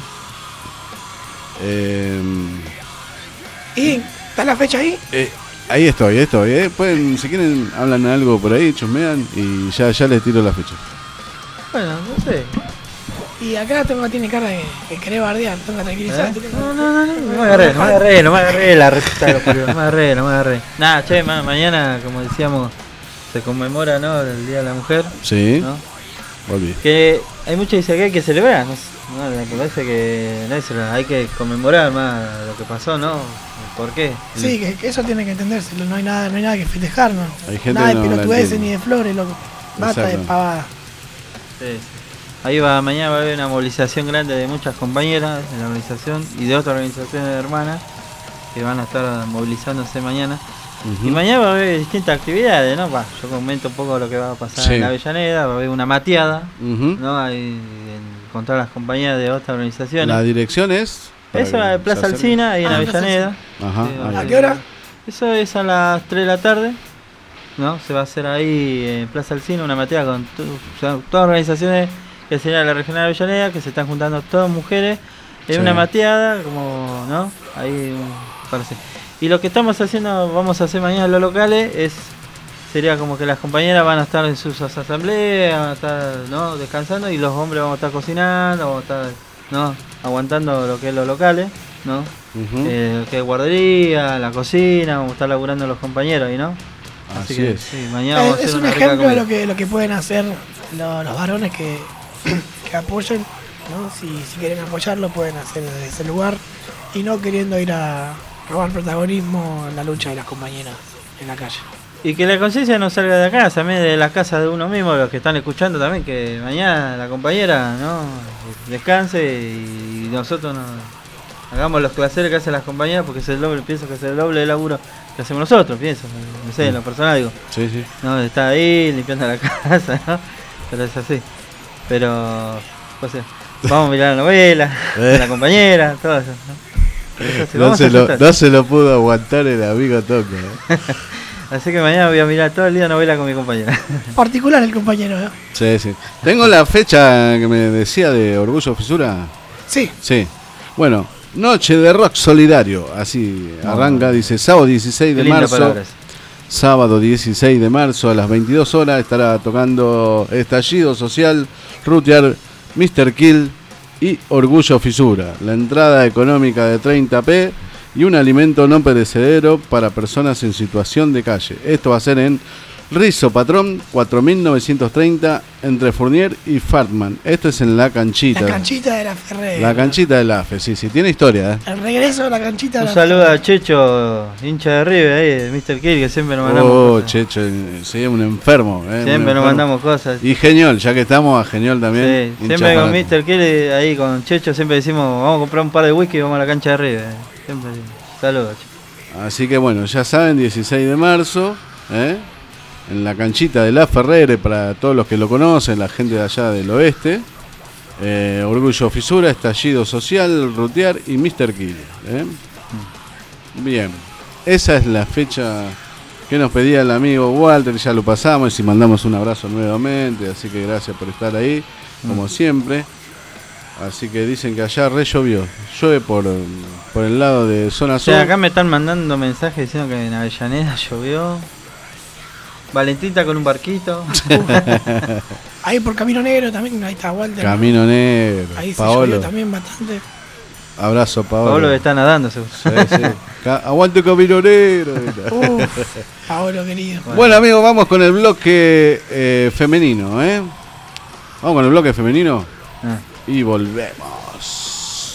¿Y está la fecha ahí? Ahí estoy. Pueden, si quieren, hablan algo por ahí, chusmean y ya les tiro la fecha. Bueno, no sé. Y acá tiene cara de que querés bardear, tengo que tranquilizar. No me agarré la receta de los curiosos, no me agarré. Nada, che, mañana, como decíamos, se conmemora, ¿no?, el Día de la Mujer. Sí, ¿no? Volví. Que hay mucha dice que hay que celebrar, ¿no? Me parece que hay que conmemorar más lo que pasó, ¿no? ¿Por qué? Sí, que eso tiene que entenderse, no hay nada que festejar, ¿no? Hay gente nada que de no pelotudeces ni de flores, loco. Basta de pavada. Sí. Ahí mañana va a haber una movilización grande de muchas compañeras de la organización y de otras organizaciones de hermanas que van a estar movilizándose mañana. Y mañana va a haber distintas actividades, ¿no? Yo comento un poco lo que va a pasar en la Avellaneda, va a haber una mateada, ¿no? Ahí, con todas las compañías de otras organizaciones. ¿La dirección es? Eso es Plaza Alsina, ahí en Avellaneda. ¿A qué hora? Eso es a las 3 de la tarde, ¿no? Se va a hacer ahí en Plaza Alsina una mateada con todas organizaciones que sería la regional de Avellaneda, que se están juntando todas mujeres en una mateada, como, ¿no? Ahí parece. Y lo que estamos haciendo, vamos a hacer mañana en los locales, sería como que las compañeras van a estar en sus asambleas, van a estar, ¿no?, descansando, y los hombres vamos a estar cocinando, vamos a estar, ¿no?, aguantando lo que es los locales, ¿no? Que es guardería, la cocina, vamos a estar laburando los compañeros ahí, ¿no? Así que, es. sí, mañana vamos a hacer un ejemplo de lo que pueden hacer los varones que apoyen, ¿no? Si quieren apoyarlo pueden hacer desde ese lugar y no queriendo ir a robar protagonismo en la lucha de las compañeras en la calle. Y que la conciencia no salga de acá, también de la casa de uno mismo, los que están escuchando también, que mañana la compañera, ¿no?, descanse y nosotros hagamos los quehaceres que hacen las compañeras, porque pienso que es el doble de laburo que hacemos nosotros, pienso, no sé, en lo personal digo. Sí. No, está ahí limpiando la casa, ¿no? Pero es así. Pero, pues, vamos a mirar la novela, la compañera, todo eso, ¿no? No se lo pudo aguantar el amigo Toco. Así que mañana voy a mirar todo el día novela con mi compañera. Particular el compañero, ¿eh? Sí. Tengo la fecha que me decía de Orgullo Fisura. Sí. Bueno, Noche de Rock Solidario, así arranca, dice sábado 16 de marzo. Sábado 16 de marzo a las 22 horas estará tocando Estallido Social, Rutear, Mr. Kill y Orgullo Fisura. La entrada económica de 30p y un alimento no perecedero para personas en situación de calle. Esto va a ser en Rizo Patrón 4930 entre Fournier y Fartman. Esto es en la canchita. La canchita de la Ferrera. La canchita de la Fe, sí, tiene historia. El regreso de la canchita de la Un saludo a Checho, hincha de River, ahí, de Mr. Kill, que siempre nos mandamos cosas. Checho, sí, un enfermo. Siempre nos mandamos cosas. Y Geniol, ya que estamos a Geniol también. Sí, siempre con Mr. Kill, ahí con Checho, siempre decimos, vamos a comprar un par de whisky y vamos a la cancha de River. Siempre, saludos, Checho. Así que bueno, ya saben, 16 de marzo, en la canchita de La Ferrere, para todos los que lo conocen, la gente de allá del oeste. Orgullo Fisura, Estallido Social, Rutear y Mr. Kill. Bien, esa es la fecha que nos pedía el amigo Walter, ya lo pasamos y mandamos un abrazo nuevamente, así que gracias por estar ahí, como siempre. Así que dicen que allá re llovió, llueve por el lado de zona sur. Acá me están mandando mensajes diciendo que en Avellaneda llovió. Valentina con un barquito. Ahí por Camino Negro también, ahí está Walter. Camino Negro. Ahí se Paolo. llovió también bastante. Abrazo, Paolo. Paolo está nadando, seguro. Sí. Aguante Camino Negro. Paolo querido. Bueno, amigos, vamos con el bloque femenino, ¿eh? Vamos con el bloque femenino y volvemos.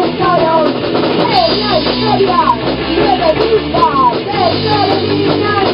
Historia, de revista, de televisión.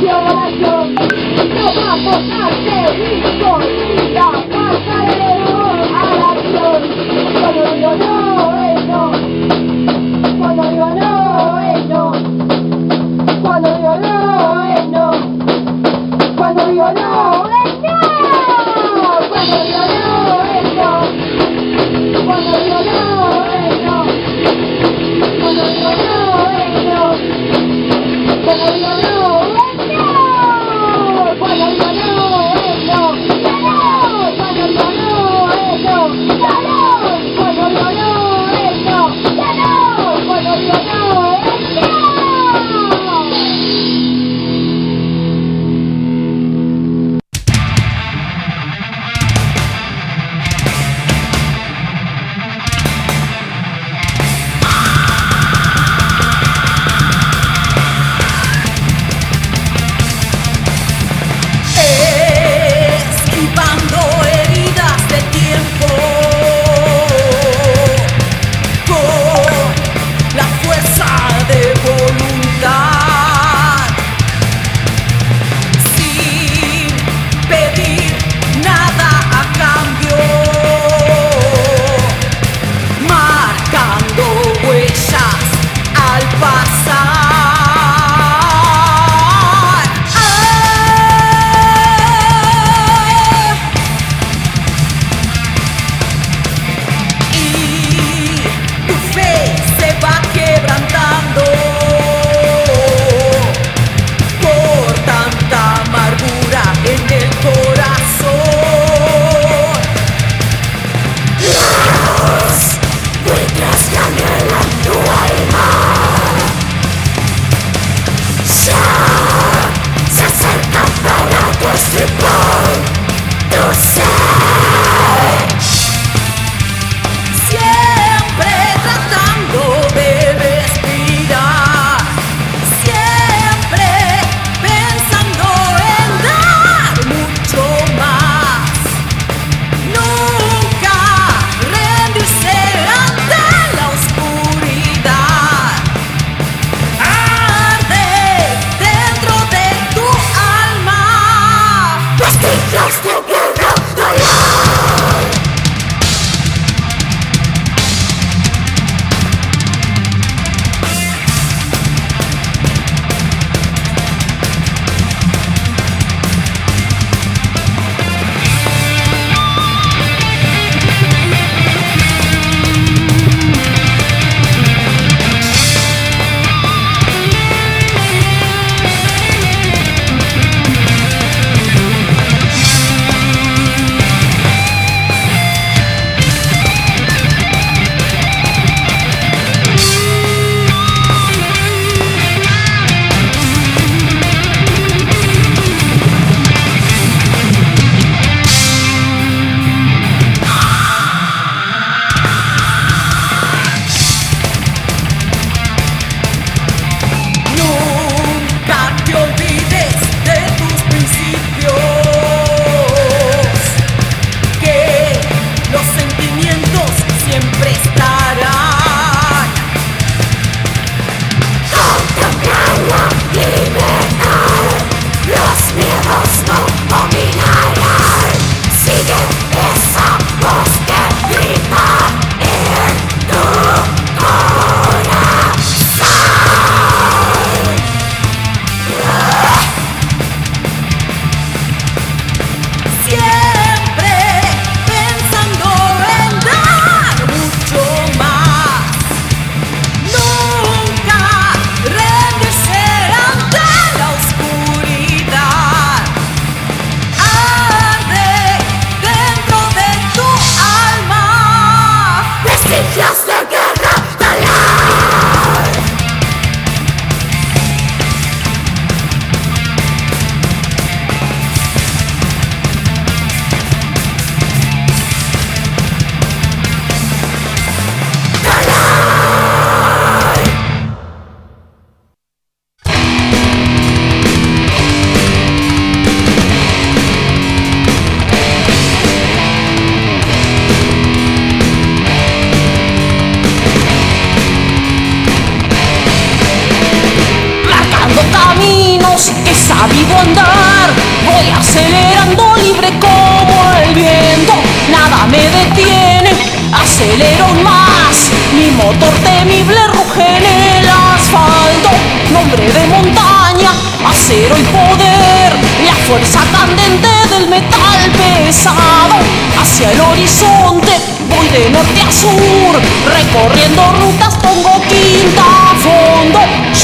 Voy acelerando libre como el viento, nada me detiene, acelero más. Mi motor temible ruge en el asfalto, nombre de montaña, acero y poder, la fuerza candente del metal pesado. Hacia el horizonte voy de norte a sur, recorriendo rutas pongo quinta a fondo.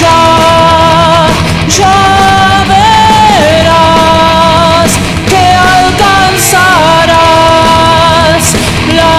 Ya verás que alcanzarás la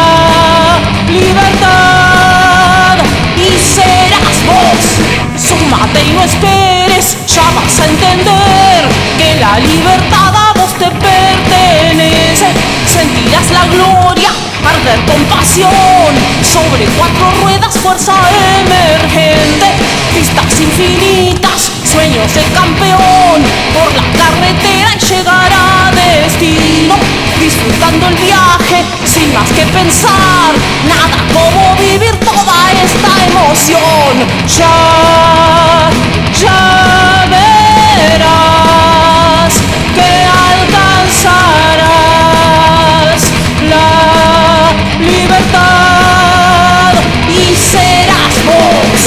libertad y serás vos. Súmate y no esperes, ya vas a entender que la libertad a vos te pertenece. Sentirás la gloria, arder con pasión, sobre cuatro ruedas fuerza emergente, vistas infinitas, sueños de campeón, por la carretera y llegar a destino, disfrutando el viaje sin más que pensar, nada como vivir toda esta emoción. Ya verás que alcanzarás la libertad y serás vos.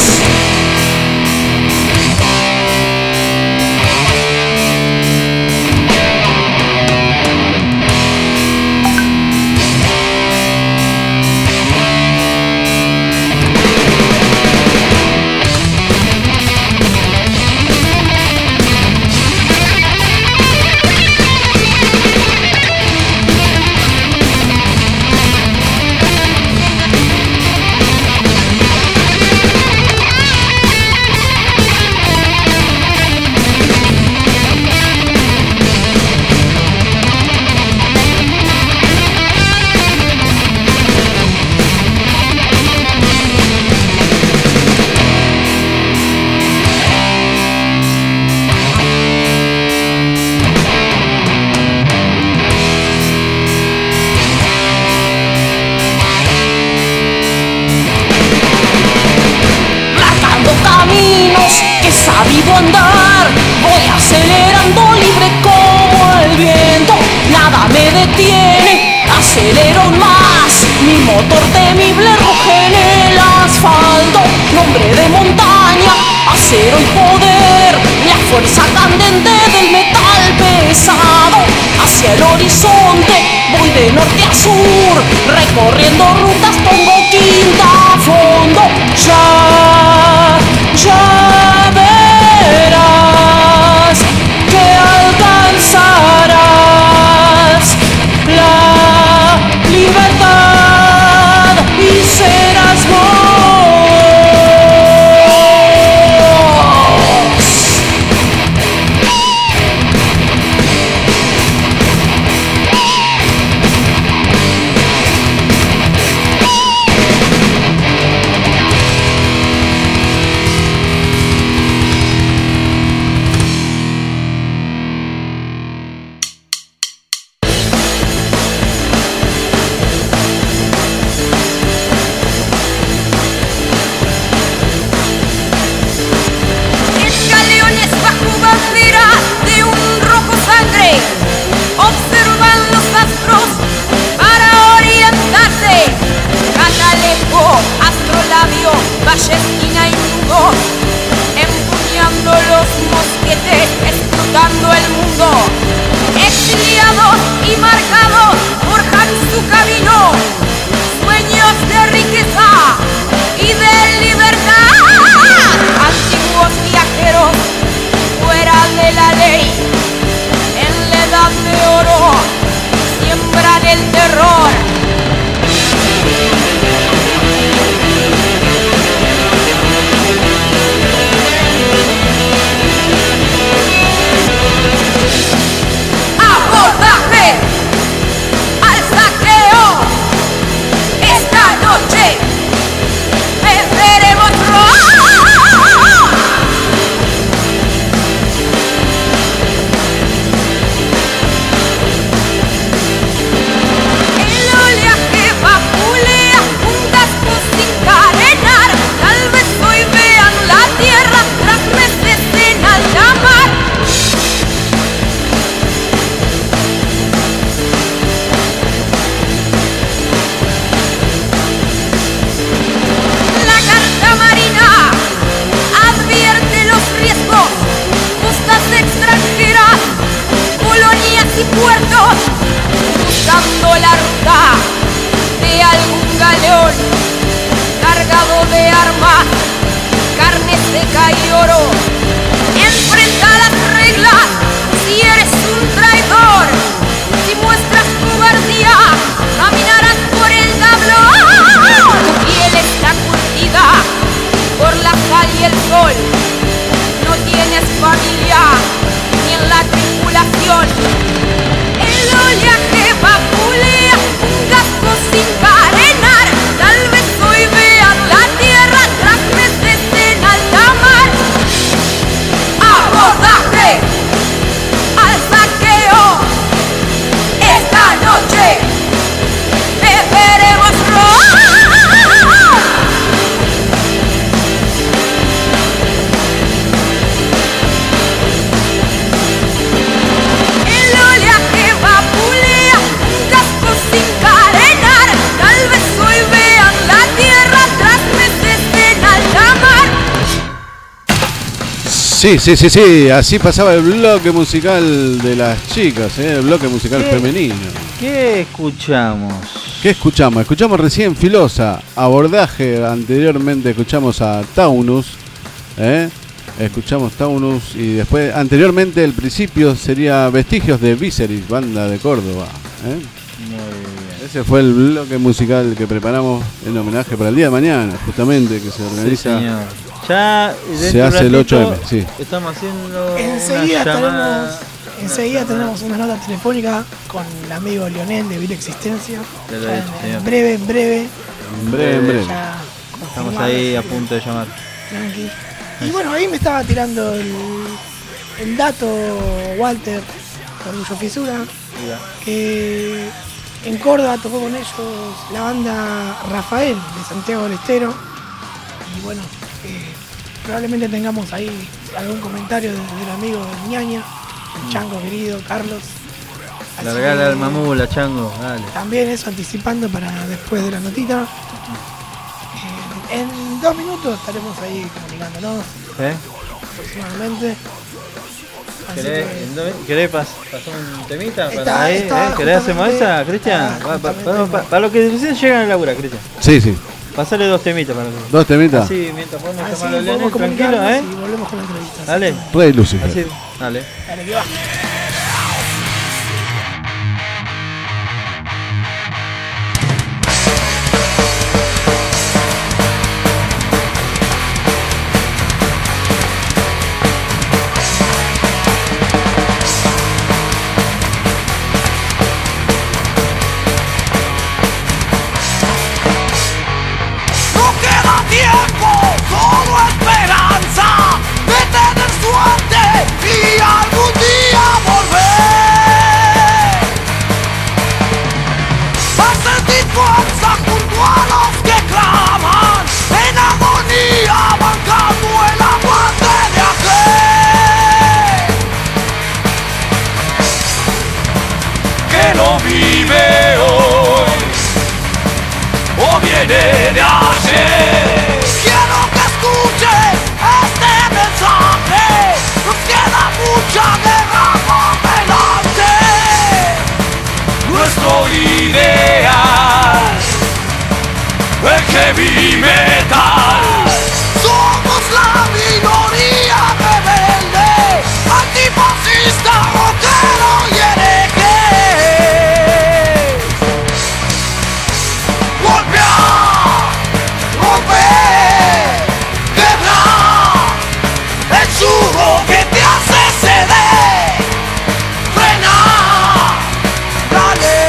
Sabido andar, voy acelerando libre como el viento, nada me detiene, acelero más. Mi motor temible ruge en el asfalto, nombre de montaña, acero y poder, la fuerza candente del metal pesado. Hacia el horizonte voy de norte a sur, recorriendo rutas pongo quinta a fondo. Ya verás que alcanzarás la libertad y serás vos. Observan los astros para orientarse. Catalejo, astrolabio, valle, esquina y nudo, empuñando los mosquetes, explotando el mundo. Exiliados y marcados forjan su camino, sueños de riqueza y de libertad. Antiguos viajeros fuera de la ley, en la edad de oro siembran el terror. Abordaje al saqueo, toro. Enfrenta las reglas si eres un traidor. Si muestras cobardía, caminarás por el tablón. Tu piel está curtida por la cal y el sol. No tienes familia ni en la tripulación. El oleaje vapulea, un casco sin carenar. Tal vez hoy vean la tierra tras meses en alta mar. Abordaje al saqueo. Esta noche beberemos ron. El oleaje vapulea, un casco sin carenar. Tal vez hoy vean la tierra tras meses en alta mar. Sí, así pasaba el bloque musical de las chicas, el bloque musical femenino. ¿Qué escuchamos? ¿Qué escuchamos? Escuchamos recién Filosa, Abordaje, anteriormente escuchamos a Taunus, escuchamos Taunus y después, anteriormente el principio sería Vestigios de Viserys, banda de Córdoba. Muy bien. Ese fue el bloque musical que preparamos en homenaje para el día de mañana, justamente, que se organiza. Sí, señor. Ya Se hace el 8M, sí. Estamos haciendo Enseguida tenemos una nota telefónica con el amigo Lionel de Vil Existencia. En breve. Ya estamos ahí a punto de llamar. Tranqui. Y bueno, ahí me estaba tirando el dato Walter, Orgullo Fisura, que en Córdoba tocó con ellos la banda Rafael de Santiago del Estero. Y bueno, probablemente tengamos ahí algún comentario del amigo Ñaña, el Chango querido, Carlos. Largala al mamula, Chango, dale. También eso anticipando para después de la notita. En 2 minutos estaremos ahí comunicándonos aproximadamente. ¿Querés pasar un temita? Para ahí, ¿querés hacemos esa, Cristian? Para lo que recién llegan a laburar, Cristian. Sí. Pasale 2 temitas para nosotros. 2 temitas. Así, mientras podemos tomar los leones, tranquilo, y volvemos con la entrevista. Dale. Rey Lucifer. Así, dale. Dale, que va. Heavy metal. Somos la minoría rebelde, antifascista, rockero y hereje. Golpear, romper, quebrar, el yugo que te hace ceder. Frenar, dale.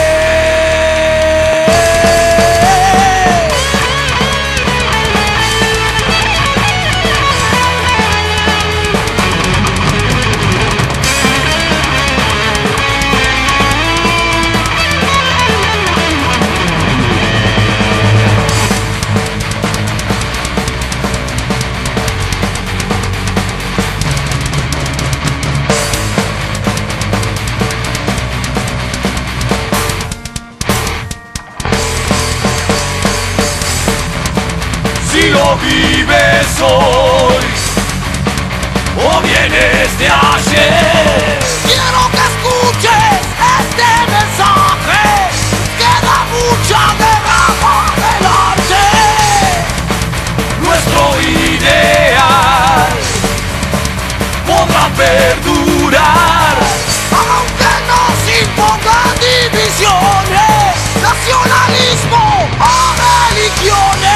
Si lo vives hoy o vienes de ayer, quiero que escuches este mensaje. Queda mucha guerra por delante. Nuestro ideal naciones, nacionalismo a religiones.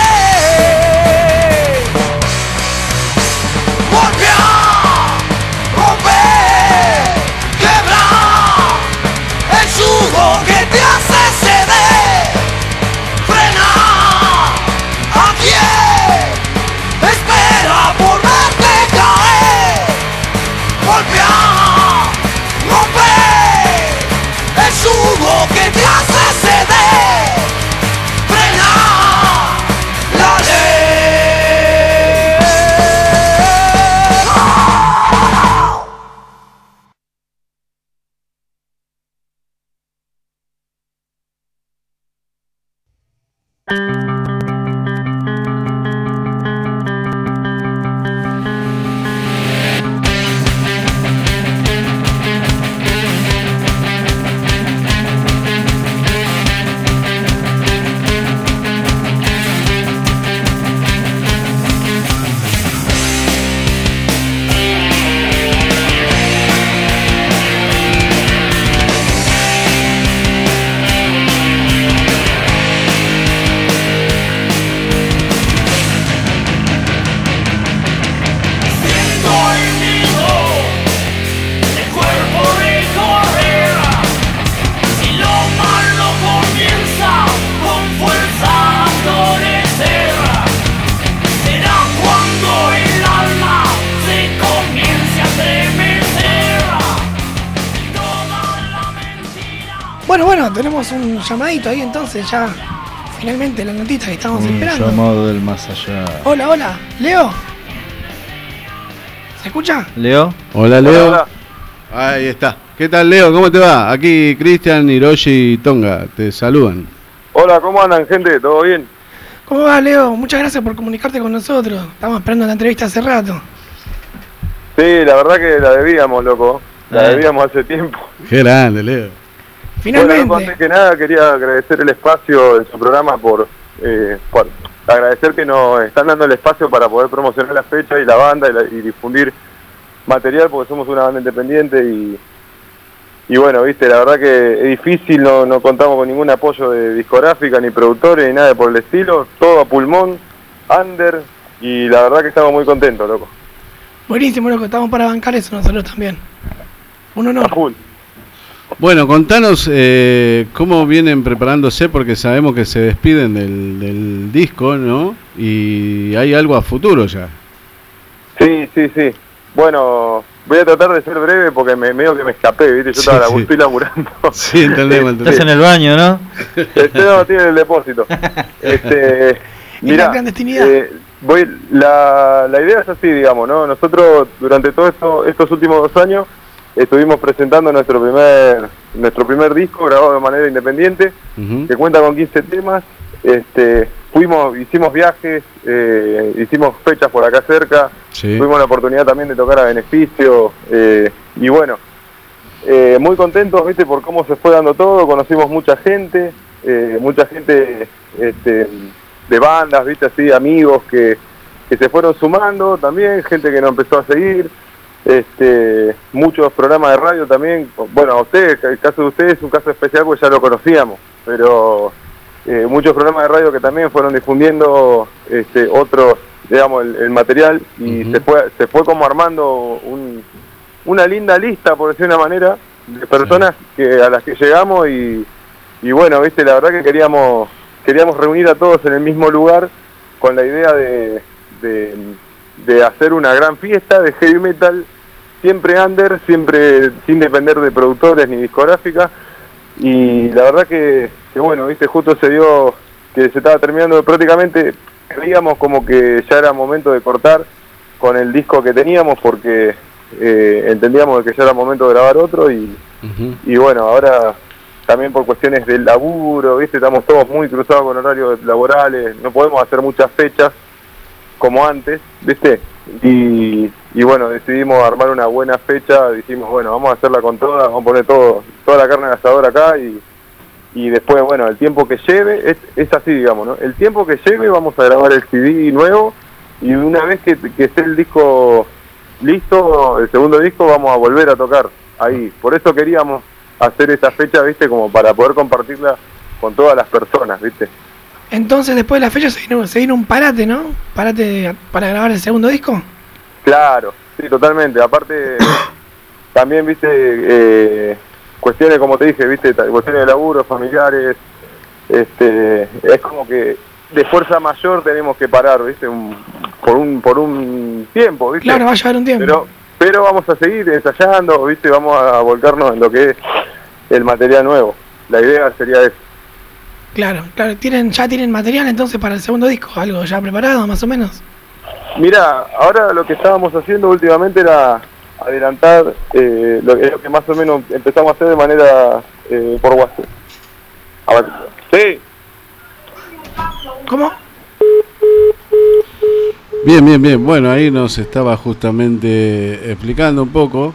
Golpear, romper, quebrar el yugo que te hace ceder. Frenar a quien espera por verte caer. Golpear, romper el yugo que te hace ceder. Frenar la ley. Bueno, tenemos un llamadito ahí entonces, ya finalmente la notita que estábamos esperando. Llamado del más allá. Hola, Leo. ¿Se escucha? ¿Leo? Hola, Leo. Hola. Ahí está. ¿Qué tal, Leo? ¿Cómo te va? Aquí Cristian, Hiroshi y Tonga te saludan. Hola, ¿cómo andan, gente? ¿Todo bien? ¿Cómo va, Leo? Muchas gracias por comunicarte con nosotros. Estamos esperando la entrevista hace rato. Sí, la verdad que la debíamos, loco. La debíamos hace tiempo. Qué grande, Leo. Finalmente. Bueno, antes que nada quería agradecer el espacio en su programa por agradecer que nos están dando el espacio para poder promocionar la fecha y la banda y difundir material, porque somos una banda independiente y bueno, viste, la verdad que es difícil, no contamos con ningún apoyo de discográfica, ni productores, ni nada por el estilo, todo a pulmón, under, y la verdad que estamos muy contentos, loco. Buenísimo, loco, estamos para bancar eso nosotros también. Un honor. A full. Bueno, contanos cómo vienen preparándose, porque sabemos que se despiden del disco, ¿no? Y hay algo a futuro ya. Sí. Bueno, voy a tratar de ser breve porque medio que me escapé, ¿viste? Yo estoy laburando. Sí, entendemos. Estás en el baño, ¿no? No, tiene el depósito. Mirá, la clandestinidad. La idea es así, digamos, ¿no? Nosotros durante todos estos últimos 2 años estuvimos presentando nuestro primer disco grabado de manera independiente, que cuenta con 15 temas. Hicimos viajes, hicimos fechas por acá cerca, tuvimos la oportunidad también de tocar a beneficio, y bueno, muy contentos, viste, por cómo se fue dando todo. Conocimos mucha gente de bandas, viste, así, amigos que se fueron sumando también, gente que nos empezó a seguir. Muchos programas de radio también. Bueno, a ustedes, el caso de ustedes es un caso especial porque ya lo conocíamos, pero muchos programas de radio que también fueron difundiendo otros, digamos, el material, y se fue como armando una linda lista, por decir una manera, de personas a las que llegamos, y bueno, viste, la verdad que queríamos reunir a todos en el mismo lugar con la idea de hacer una gran fiesta de heavy metal, siempre under, siempre sin depender de productores ni discográficas. Y la verdad que bueno, viste, justo se dio que se estaba terminando prácticamente, creíamos como que ya era momento de cortar con el disco que teníamos, porque entendíamos que ya era momento de grabar otro, y bueno, ahora también por cuestiones del laburo, viste, estamos todos muy cruzados con horarios laborales, no podemos hacer muchas fechas como antes, viste, y bueno, decidimos armar una buena fecha. Dijimos, bueno, vamos a hacerla con toda, vamos a poner toda la carne al asador acá, y después, bueno, el tiempo que lleve, es así, digamos, ¿no? El tiempo que lleve vamos a grabar el CD nuevo, y una vez que esté el disco listo, el segundo disco, vamos a volver a tocar ahí. Por eso queríamos hacer esta fecha, ¿viste? Como para poder compartirla con todas las personas, ¿viste? Entonces, después de la fecha se viene un parate, ¿no? Parate para grabar el segundo disco. Claro, sí, totalmente. Aparte, también, ¿viste? Cuestiones, como te dije, ¿viste? Cuestiones de laburo, familiares. Es como que de fuerza mayor tenemos que parar, ¿viste? Por un tiempo, ¿viste? Claro, va a llevar un tiempo. Pero vamos a seguir ensayando, ¿viste? Vamos a volcarnos en lo que es el material nuevo. La idea sería eso. Claro. ¿Ya tienen material entonces para el segundo disco? ¿Algo ya preparado, más o menos? Mira, ahora lo que estábamos haciendo últimamente era adelantar lo que más o menos empezamos a hacer de manera por WhatsApp. A ver, sí. ¿Cómo? Bien. Bueno, ahí nos estaba justamente explicando un poco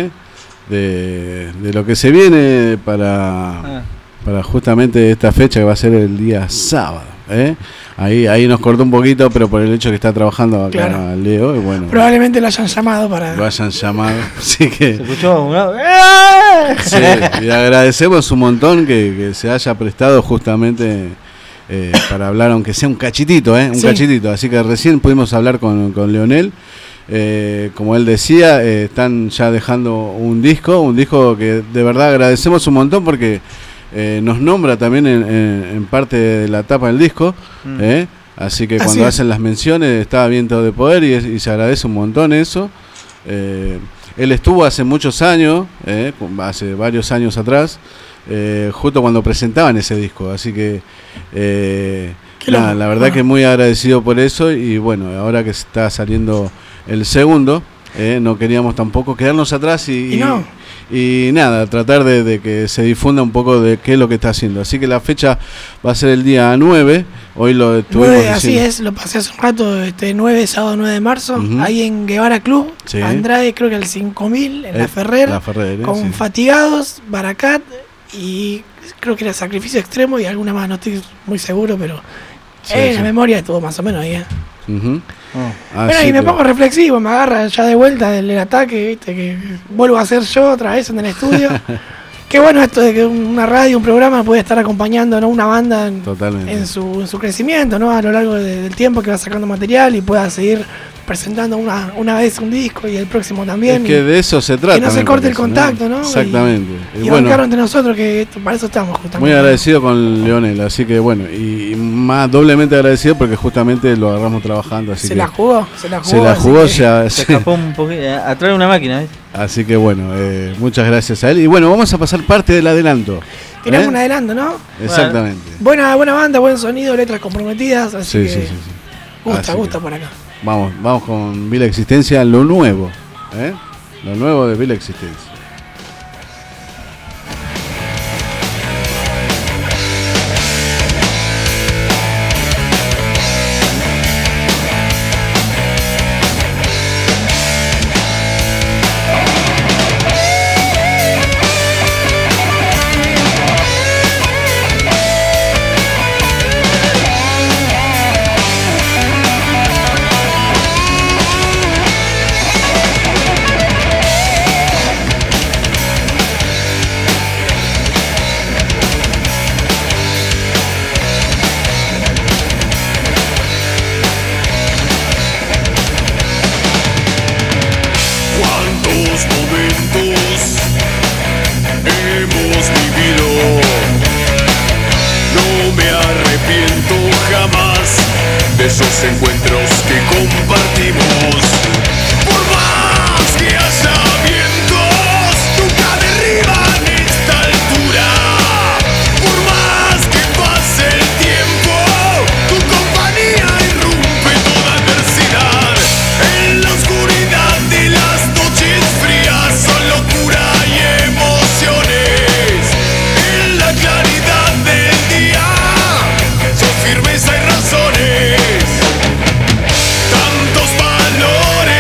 de lo que se viene para justamente esta fecha que va a ser el día sábado. Ahí nos cortó un poquito, pero por el hecho que está trabajando acá, claro, Leo, y bueno. Probablemente lo hayan llamado para... Lo hayan llamado, así que... Se escuchó un... Sí, y agradecemos un montón que se haya prestado justamente... para hablar, aunque sea un cachitito, cachitito. Así que recién pudimos hablar con Leonel. Como él decía, están ya dejando un disco que de verdad agradecemos un montón porque nos nombra también en parte de la tapa del disco. Así que cuando hacen las menciones está Viento de Poder y se agradece un montón eso. Él estuvo hace muchos años, hace varios años atrás, justo cuando presentaban ese disco, así que la verdad que muy agradecido por eso. Y bueno, ahora que está saliendo el segundo, no queríamos tampoco quedarnos atrás y nada, tratar de que se difunda un poco de qué es lo que está haciendo. Así que la fecha va a ser el día 9. Hoy lo estuvimos 9, diciendo. así es, lo pasé hace un rato, 9, sábado 9 de marzo, ahí en Guevara Club, Andrade, creo que el 5000, en La Ferrer, con Fatigados, Baracat y creo que era Sacrificio Extremo y alguna más, no estoy muy seguro, pero la memoria estuvo más o menos ahí. Bueno, y me pongo reflexivo, me agarra ya de vuelta del ataque, ¿viste? Que vuelvo a ser yo otra vez en el estudio. Qué bueno esto de que una radio, un programa puede estar acompañando, ¿no?, una banda en su crecimiento, ¿no?, a lo largo del tiempo, que va sacando material y pueda seguir presentando una vez un disco y el próximo también. Es que de eso se trata. Que no se corte el contacto, ¿no? Exactamente. Y bancar entre nosotros, que para eso estamos justamente. Muy agradecido con Leonel, así que bueno, y más doblemente agradecido porque justamente lo agarramos trabajando. Así se que la jugó. Se escapó un poquito, atrás de una máquina, ¿viste? Así que bueno, muchas gracias a él. Y bueno, vamos a pasar parte del adelanto. Tenemos un adelanto, ¿no? Exactamente. Buena banda, buen sonido, letras comprometidas, así que gusta por acá. Vamos con Vila Existencia, lo nuevo. Lo nuevo de Vila Existencia. Esos encuentros que compartimos. Por más que haya vientos, nunca derriban esta altura. Por más que pase el tiempo, tu compañía irrumpe toda adversidad. En la oscuridad de las noches frías son locura y emociones. En la claridad del día son firmeza y razones. Tantos valores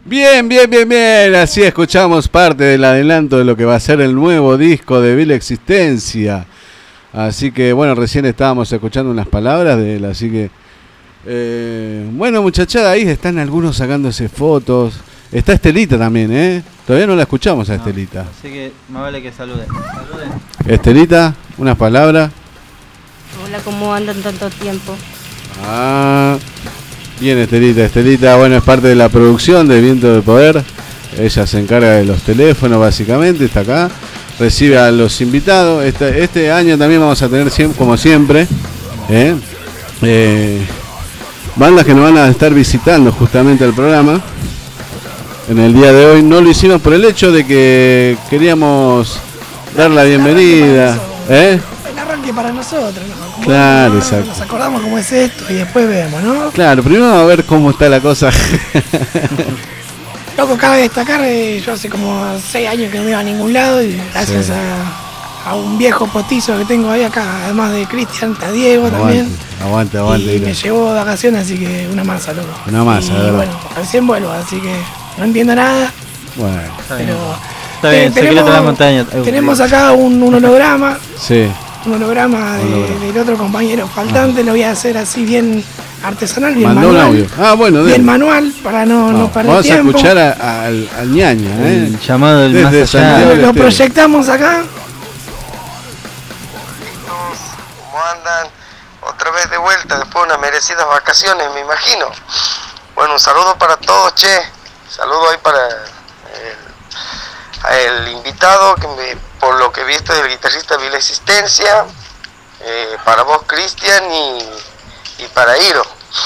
Bien. Así escuchamos parte del adelanto de lo que va a ser el nuevo disco de Vil Existencia. Así que, bueno, recién estábamos escuchando unas palabras de él, así que... bueno, muchachada, ahí están algunos sacándose fotos. Está Estelita también, ¿eh? Todavía no la escuchamos a Estelita. Así que más vale que saluden. Estelita, unas palabras. Hola, ¿cómo andan tanto tiempo? Bien, Estelita, bueno, es parte de la producción de Viento del Poder. Ella se encarga de los teléfonos, básicamente, está acá. Recibe a los invitados. Este año también vamos a tener, como siempre, bandas que nos van a estar visitando justamente al programa. En el día de hoy no lo hicimos por el hecho de que queríamos dar la bienvenida. El arranque para nosotros, ¿no? Como Claro, no, exacto. Nos acordamos cómo es esto y después vemos, ¿no? Claro, primero a ver cómo está la cosa. Loco, cabe destacar, yo hace como 6 años que no iba a ningún lado y gracias a un viejo potizo que tengo ahí acá, además de Cristian, está Diego también. Aguante. Y me llevó de vacaciones, así que una masa, loco. Una masa, y ¿verdad? bueno, recién vuelvo, así que no entiendo nada. Bueno, Está bien, secreto de la montaña. Tenemos acá un holograma. Sí. Un holograma del otro compañero faltante. Lo voy a hacer así bien artesanal, bien Mandó manual. un audio. Bueno, bien manual para no perder vamos tiempo. Vamos a escuchar al ñaña, el llamado del más allá. Lo proyectamos acá. ¿Cómo andan? Otra vez de vuelta después de unas merecidas vacaciones, me imagino. Bueno, un saludo para todos, che. Saludo ahí para el invitado, por lo que viste, del guitarrista Vil Existencia, para vos, Cristian, y para Iro.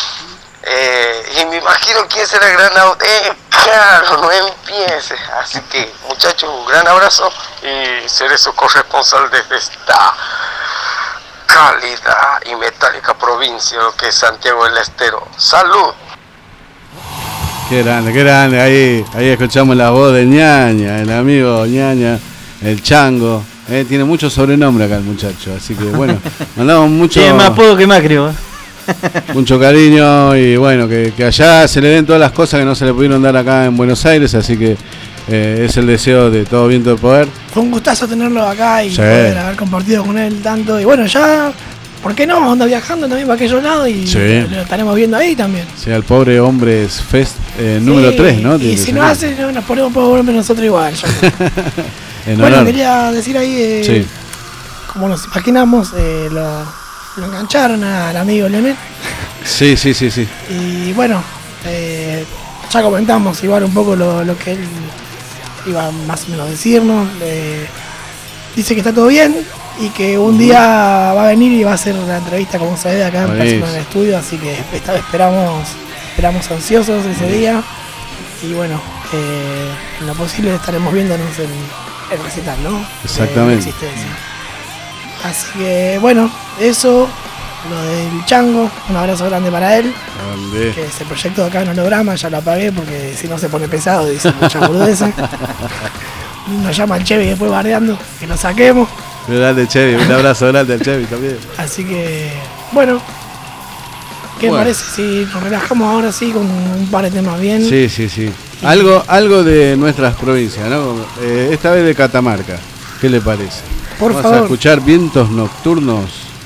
Y me imagino quién será el gran claro, no empieces. Así que, muchachos, un gran abrazo y seré su corresponsal desde esta cálida y metálica provincia, lo que es Santiago del Estero. ¡Salud! Qué grande, ahí escuchamos la voz de ñaña, el amigo ñaña, el chango. Tiene mucho sobrenombre acá el muchacho, así que bueno, mandamos mucho... Tiene más apodo que Macri, ¿eh? Mucho cariño y bueno, que allá se le den todas las cosas que no se le pudieron dar acá en Buenos Aires, así que es el deseo de todo Viento del Poder. Fue un gustazo tenerlo acá y poder haber compartido con él tanto. Y bueno, ya, ¿por qué no? Anda viajando también para aquellos lados y lo estaremos viendo ahí también. Sí, el Pobre Hombres Fest número 3, ¿no? Y si no hace, nos ponemos Pobre Hombres nosotros igual. Bueno, quería decir ahí, como nos imaginamos, lo engancharon al amigo Leonel. Sí. Y bueno, ya comentamos igual un poco lo que él iba más o menos a decirnos. Dice que está todo bien y que un día va a venir y va a hacer la entrevista como se ve acá en persona en el estudio, así que esperamos ansiosos ese día. Y bueno, en lo posible estaremos viéndonos en el recital, ¿no? Exactamente. Así que bueno, eso, lo del chango, un abrazo grande para él. Grande. Que ese proyecto de acá en holograma ya lo apagué porque si no se pone pesado, dice mucha boludeces. Nos llama el Chevy después bardeando, que lo saquemos. Grande Chevy, un abrazo grande al Chevy también. Así que, bueno, ¿qué parece si nos relajamos ahora sí con un par de temas bien? Sí. Algo de nuestras provincias, ¿no? Esta vez de Catamarca. ¿Qué le parece? Vamos a escuchar Vientos Nocturnos.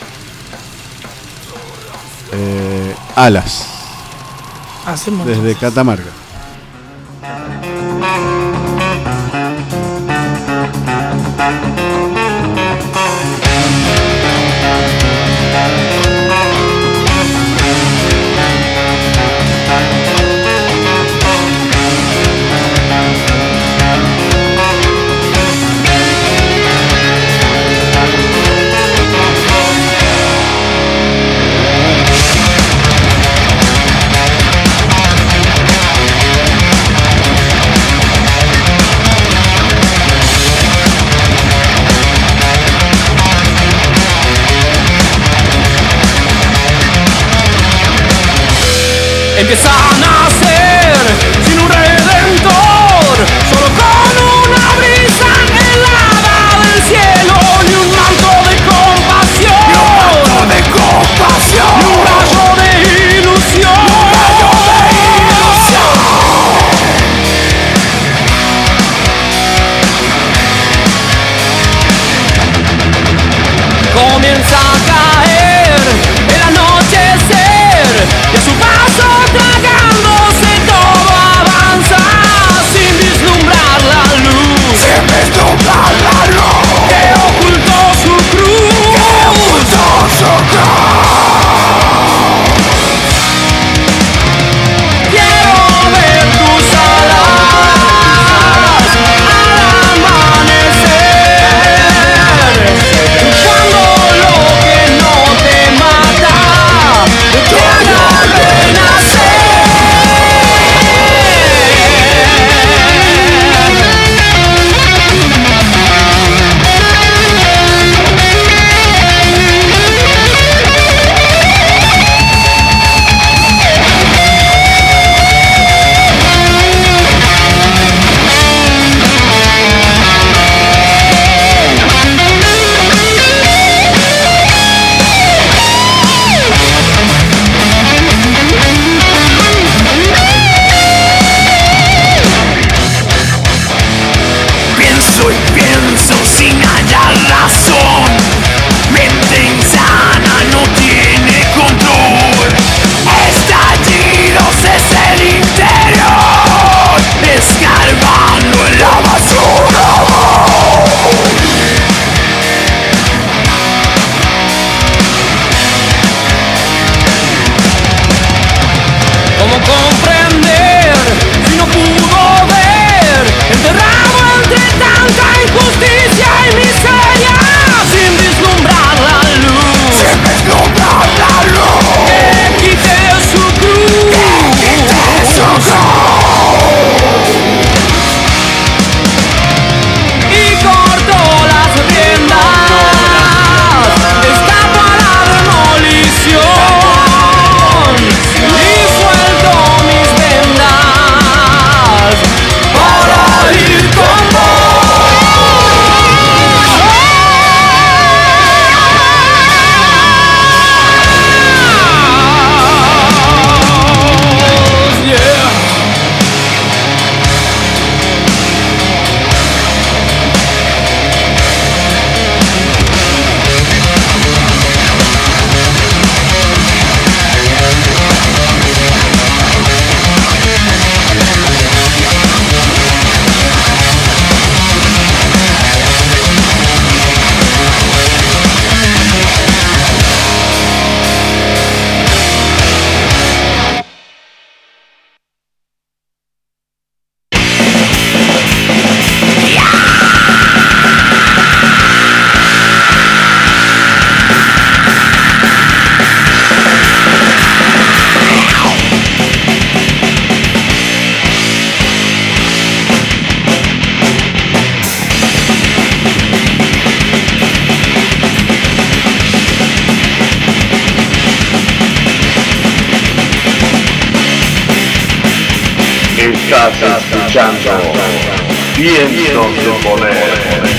Alas. Hacemos desde entonces Catamarca. Empieza a nacer sin un redentor, solo con una brisa helada del cielo, ni un manto de compasión, ni un rayo de ilusión. Estás escuchando Vientos de Poder.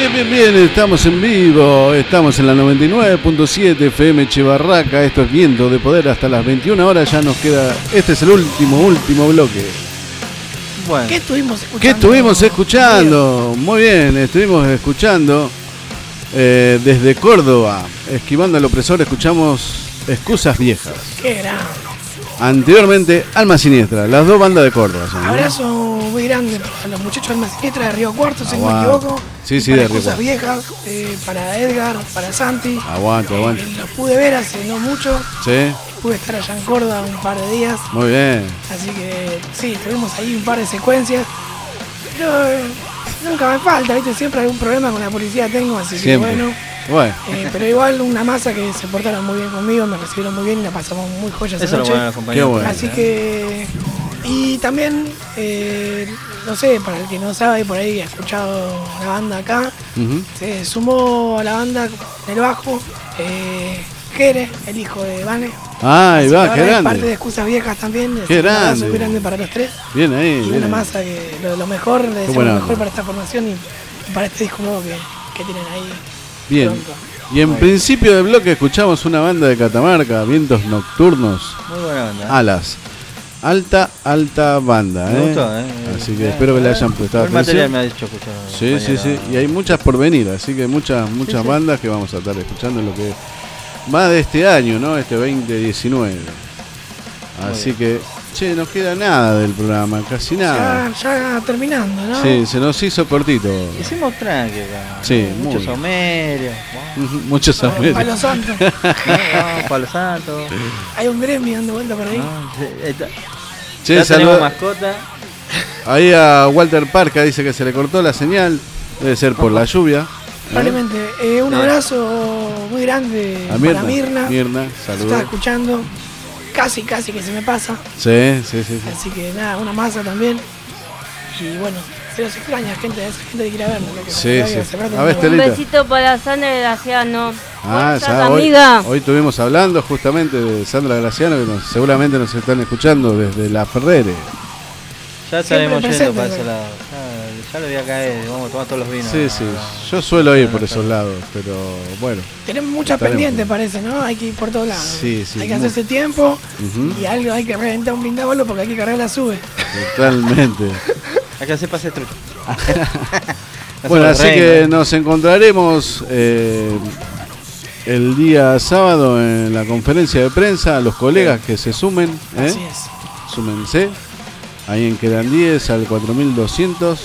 Bien, estamos en vivo, estamos en la 99.7 FM Chebarraca, esto es Viento de Poder hasta las 21 horas, ya nos queda, este es el último bloque. Bueno. ¿Qué estuvimos escuchando? ¿Qué estuvimos escuchando? Muy bien, estuvimos escuchando desde Córdoba, esquivando al opresor, escuchamos Excusas Viejas. Qué grande. Anteriormente, Alma Siniestra, las dos bandas de Córdoba. ¿Sí? Abrazo muy grande para los muchachos de Alma Siniestra de Río Cuarto, si no me Aguante. equivoco. Sí, para de Río Excusas Cuarto. Viejas, para Edgar, para Santi. Aguante. Los pude ver hace no mucho. Sí, Pude estar allá en Córdoba un par de días. muy bien. Así que sí, tuvimos ahí un par de secuencias. Pero nunca me falta, ¿viste? Siempre algún problema con la policía tengo, así Siempre. que bueno. Pero igual una masa que se portaron muy bien conmigo, me recibieron muy bien y la pasamos muy joya esa Eso lo noche. bueno, compañero. Qué bueno. Así que... Y también, no sé, para el que no sabe, por ahí ha escuchado la banda acá, Ujú. se sumó a la banda del bajo Jere, el hijo de Vane. Ahí Así va, que qué ahora es grande. parte de Excusas Viejas también. Qué Un abrazo grande. muy grande para los tres. Bien ahí, Y bien una ahí. masa que lo mejor, le deseamos buena lo mejor onda. para esta formación y para este disco nuevo que tienen ahí. Bien. Pronto. Y en principio del bloque escuchamos una banda de Catamarca, Vientos Nocturnos, Muy buena onda. Alas. Alta banda, Me gustó, Así que Bien. espero que le hayan prestado El material atención. me ha dicho escuchar. Sí. Y hay muchas por venir, así que muchas Sí. bandas que vamos a estar escuchando en lo que va de este año, ¿no? Este 2019. Así que, no queda nada del programa, casi nada. Ya terminando, ¿no? Sí, se nos hizo cortito. Hicimos tranqui acá. Sí, Muchos muy. somerios. Muchos amigos. Palo Santo. Palo Santo. Hay un gremio dando vuelta por ahí. Che, Ya tenemos saluda- mascota. Ahí a Walter Parca dice que se le cortó la señal. Debe ser por la lluvia. Probablemente. Un abrazo muy grande A para Mirna. Mirna, Se está saludos. escuchando. Casi que se me pasa. Sí. Así que nada, una masa también. Y bueno, se los extraña, esa gente que quiere vernos. loco. Sí. La verdad que hace rato A no ver, nos Un Estelita. besito para Sandra Graciano. Ah, ¿Estás, ya, amiga? hoy estuvimos hablando justamente de Sandra Graciano, que seguramente nos están escuchando desde La Ferrere. Ya Siempre estaremos yendo presente, para ese pero- lado. Ya lo voy a caer. Vamos a tomar todos los vinos. Sí. Yo suelo ir por esos lados, pero bueno. Tenemos muchas Estaremos. pendientes, parece, ¿no? Hay que ir por todos lados. Sí, Hay que hacerse tiempo Ujú. y algo hay que reventar un blindabolo porque hay que cargar la sube. Totalmente. Hay que hacer pase truco. Bueno, así que nos encontraremos el día sábado en la conferencia de prensa. Los colegas que se sumen, Así es. súmense. Ahí en Querandíes al 4200,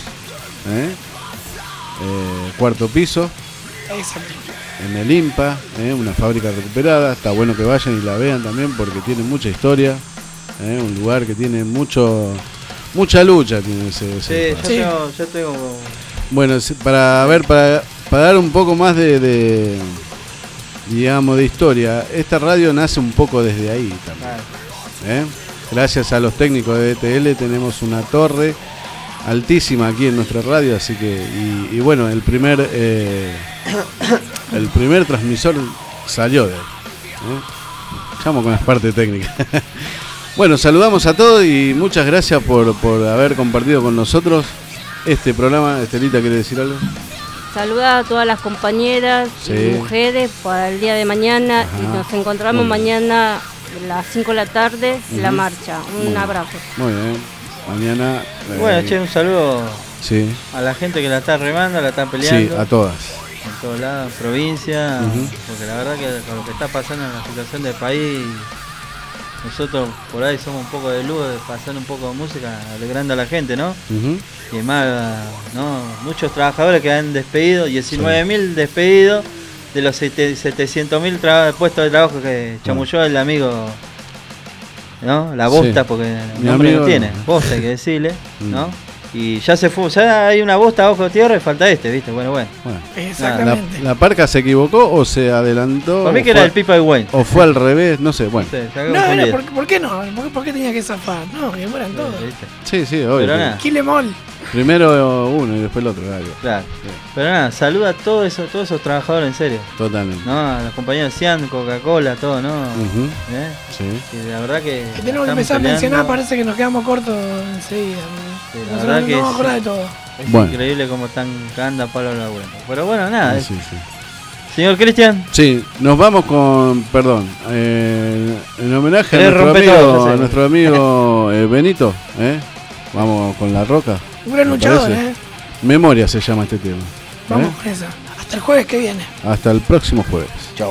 cuarto piso, Exacto. en el IMPA, una fábrica recuperada. Está bueno que vayan y la vean también porque tiene mucha historia. Un lugar que tiene mucha lucha. Tiene ese Sí, lugar. yo tengo. Bueno, para dar un poco más de digamos, de historia, esta radio nace un poco desde ahí también. Gracias a los técnicos de ETL tenemos una torre altísima aquí en nuestra radio, así que y bueno, el primer transmisor salió de ahí. Llamo con las partes técnicas. Bueno, saludamos a todos y muchas gracias por haber compartido con nosotros este programa. Estelita, ¿quiere decir algo? Saluda a todas las compañeras Sí. y mujeres para el día de mañana y Ajá. nos encontramos Muy bien. mañana a las 5 de la tarde en la Ujú. marcha. Muy Un bien. abrazo. Muy bien. Mañana. Bueno, che, un saludo Sí, a la gente que la está remando, la está sí, peleando. a todas. En todos lados, provincia. Ujú. Porque la verdad que con lo que está pasando en la situación del país, nosotros por ahí somos un poco de luz, pasando un poco de música, alegrando a la gente, ¿no? Ujú. Y además, ¿no? Muchos trabajadores que han despedido, 19.000 despedidos de los 700.000 puestos de trabajo que chamulló el amigo, ¿no? La Bosta, Sí. porque Mi nombre amigo no tiene, no. Bosta hay que decirle, Mm. ¿no? Y ya se fue, ya hay una Bosta abajo de tierra y falta este, ¿viste? Bueno. Bueno, Exactamente. ¿La Parca se equivocó o se adelantó? Para mí o que fue- era el Pipa de Wayne. O fue al revés, no sé, bueno. Sí, se ha No, era, confundido. ¿por qué no? ¿Por qué tenía que zafar? No, que mueran todos. ¿Viste? Sí, obvio. Pero que- nada. Kilemol. Primero uno y después el otro, claro. Claro. Pero nada, saluda a todos esos trabajadores en serio. Totalmente. No, a los compañeros de Cian, Coca-Cola, todo, ¿no? Sí. Y la verdad que. Que tenemos que empezar a mencionar, parece que nos quedamos cortos enseguida. Sí, la verdad que no me acuerdo de todo. Es increíble cómo anda Pablo laburando. Pero bueno, nada. Sí. Señor Cristian. Sí, nos vamos con, perdón, en homenaje a nuestro amigo Benito, vamos con La Roca. Un gran luchador, Memoria se llama este tema. Vamos con esa. Hasta el jueves que viene. Hasta el próximo jueves. Chau.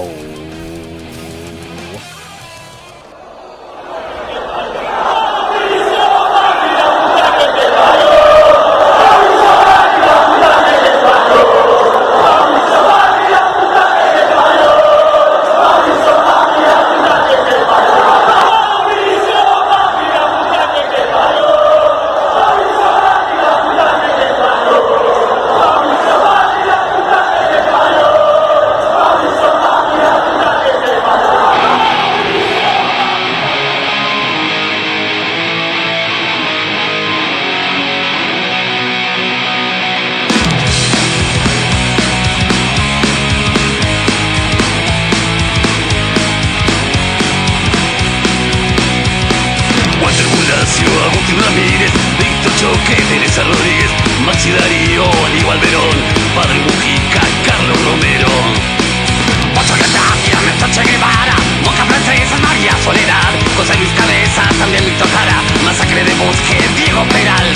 Masacre de Bosque, Diego Peral.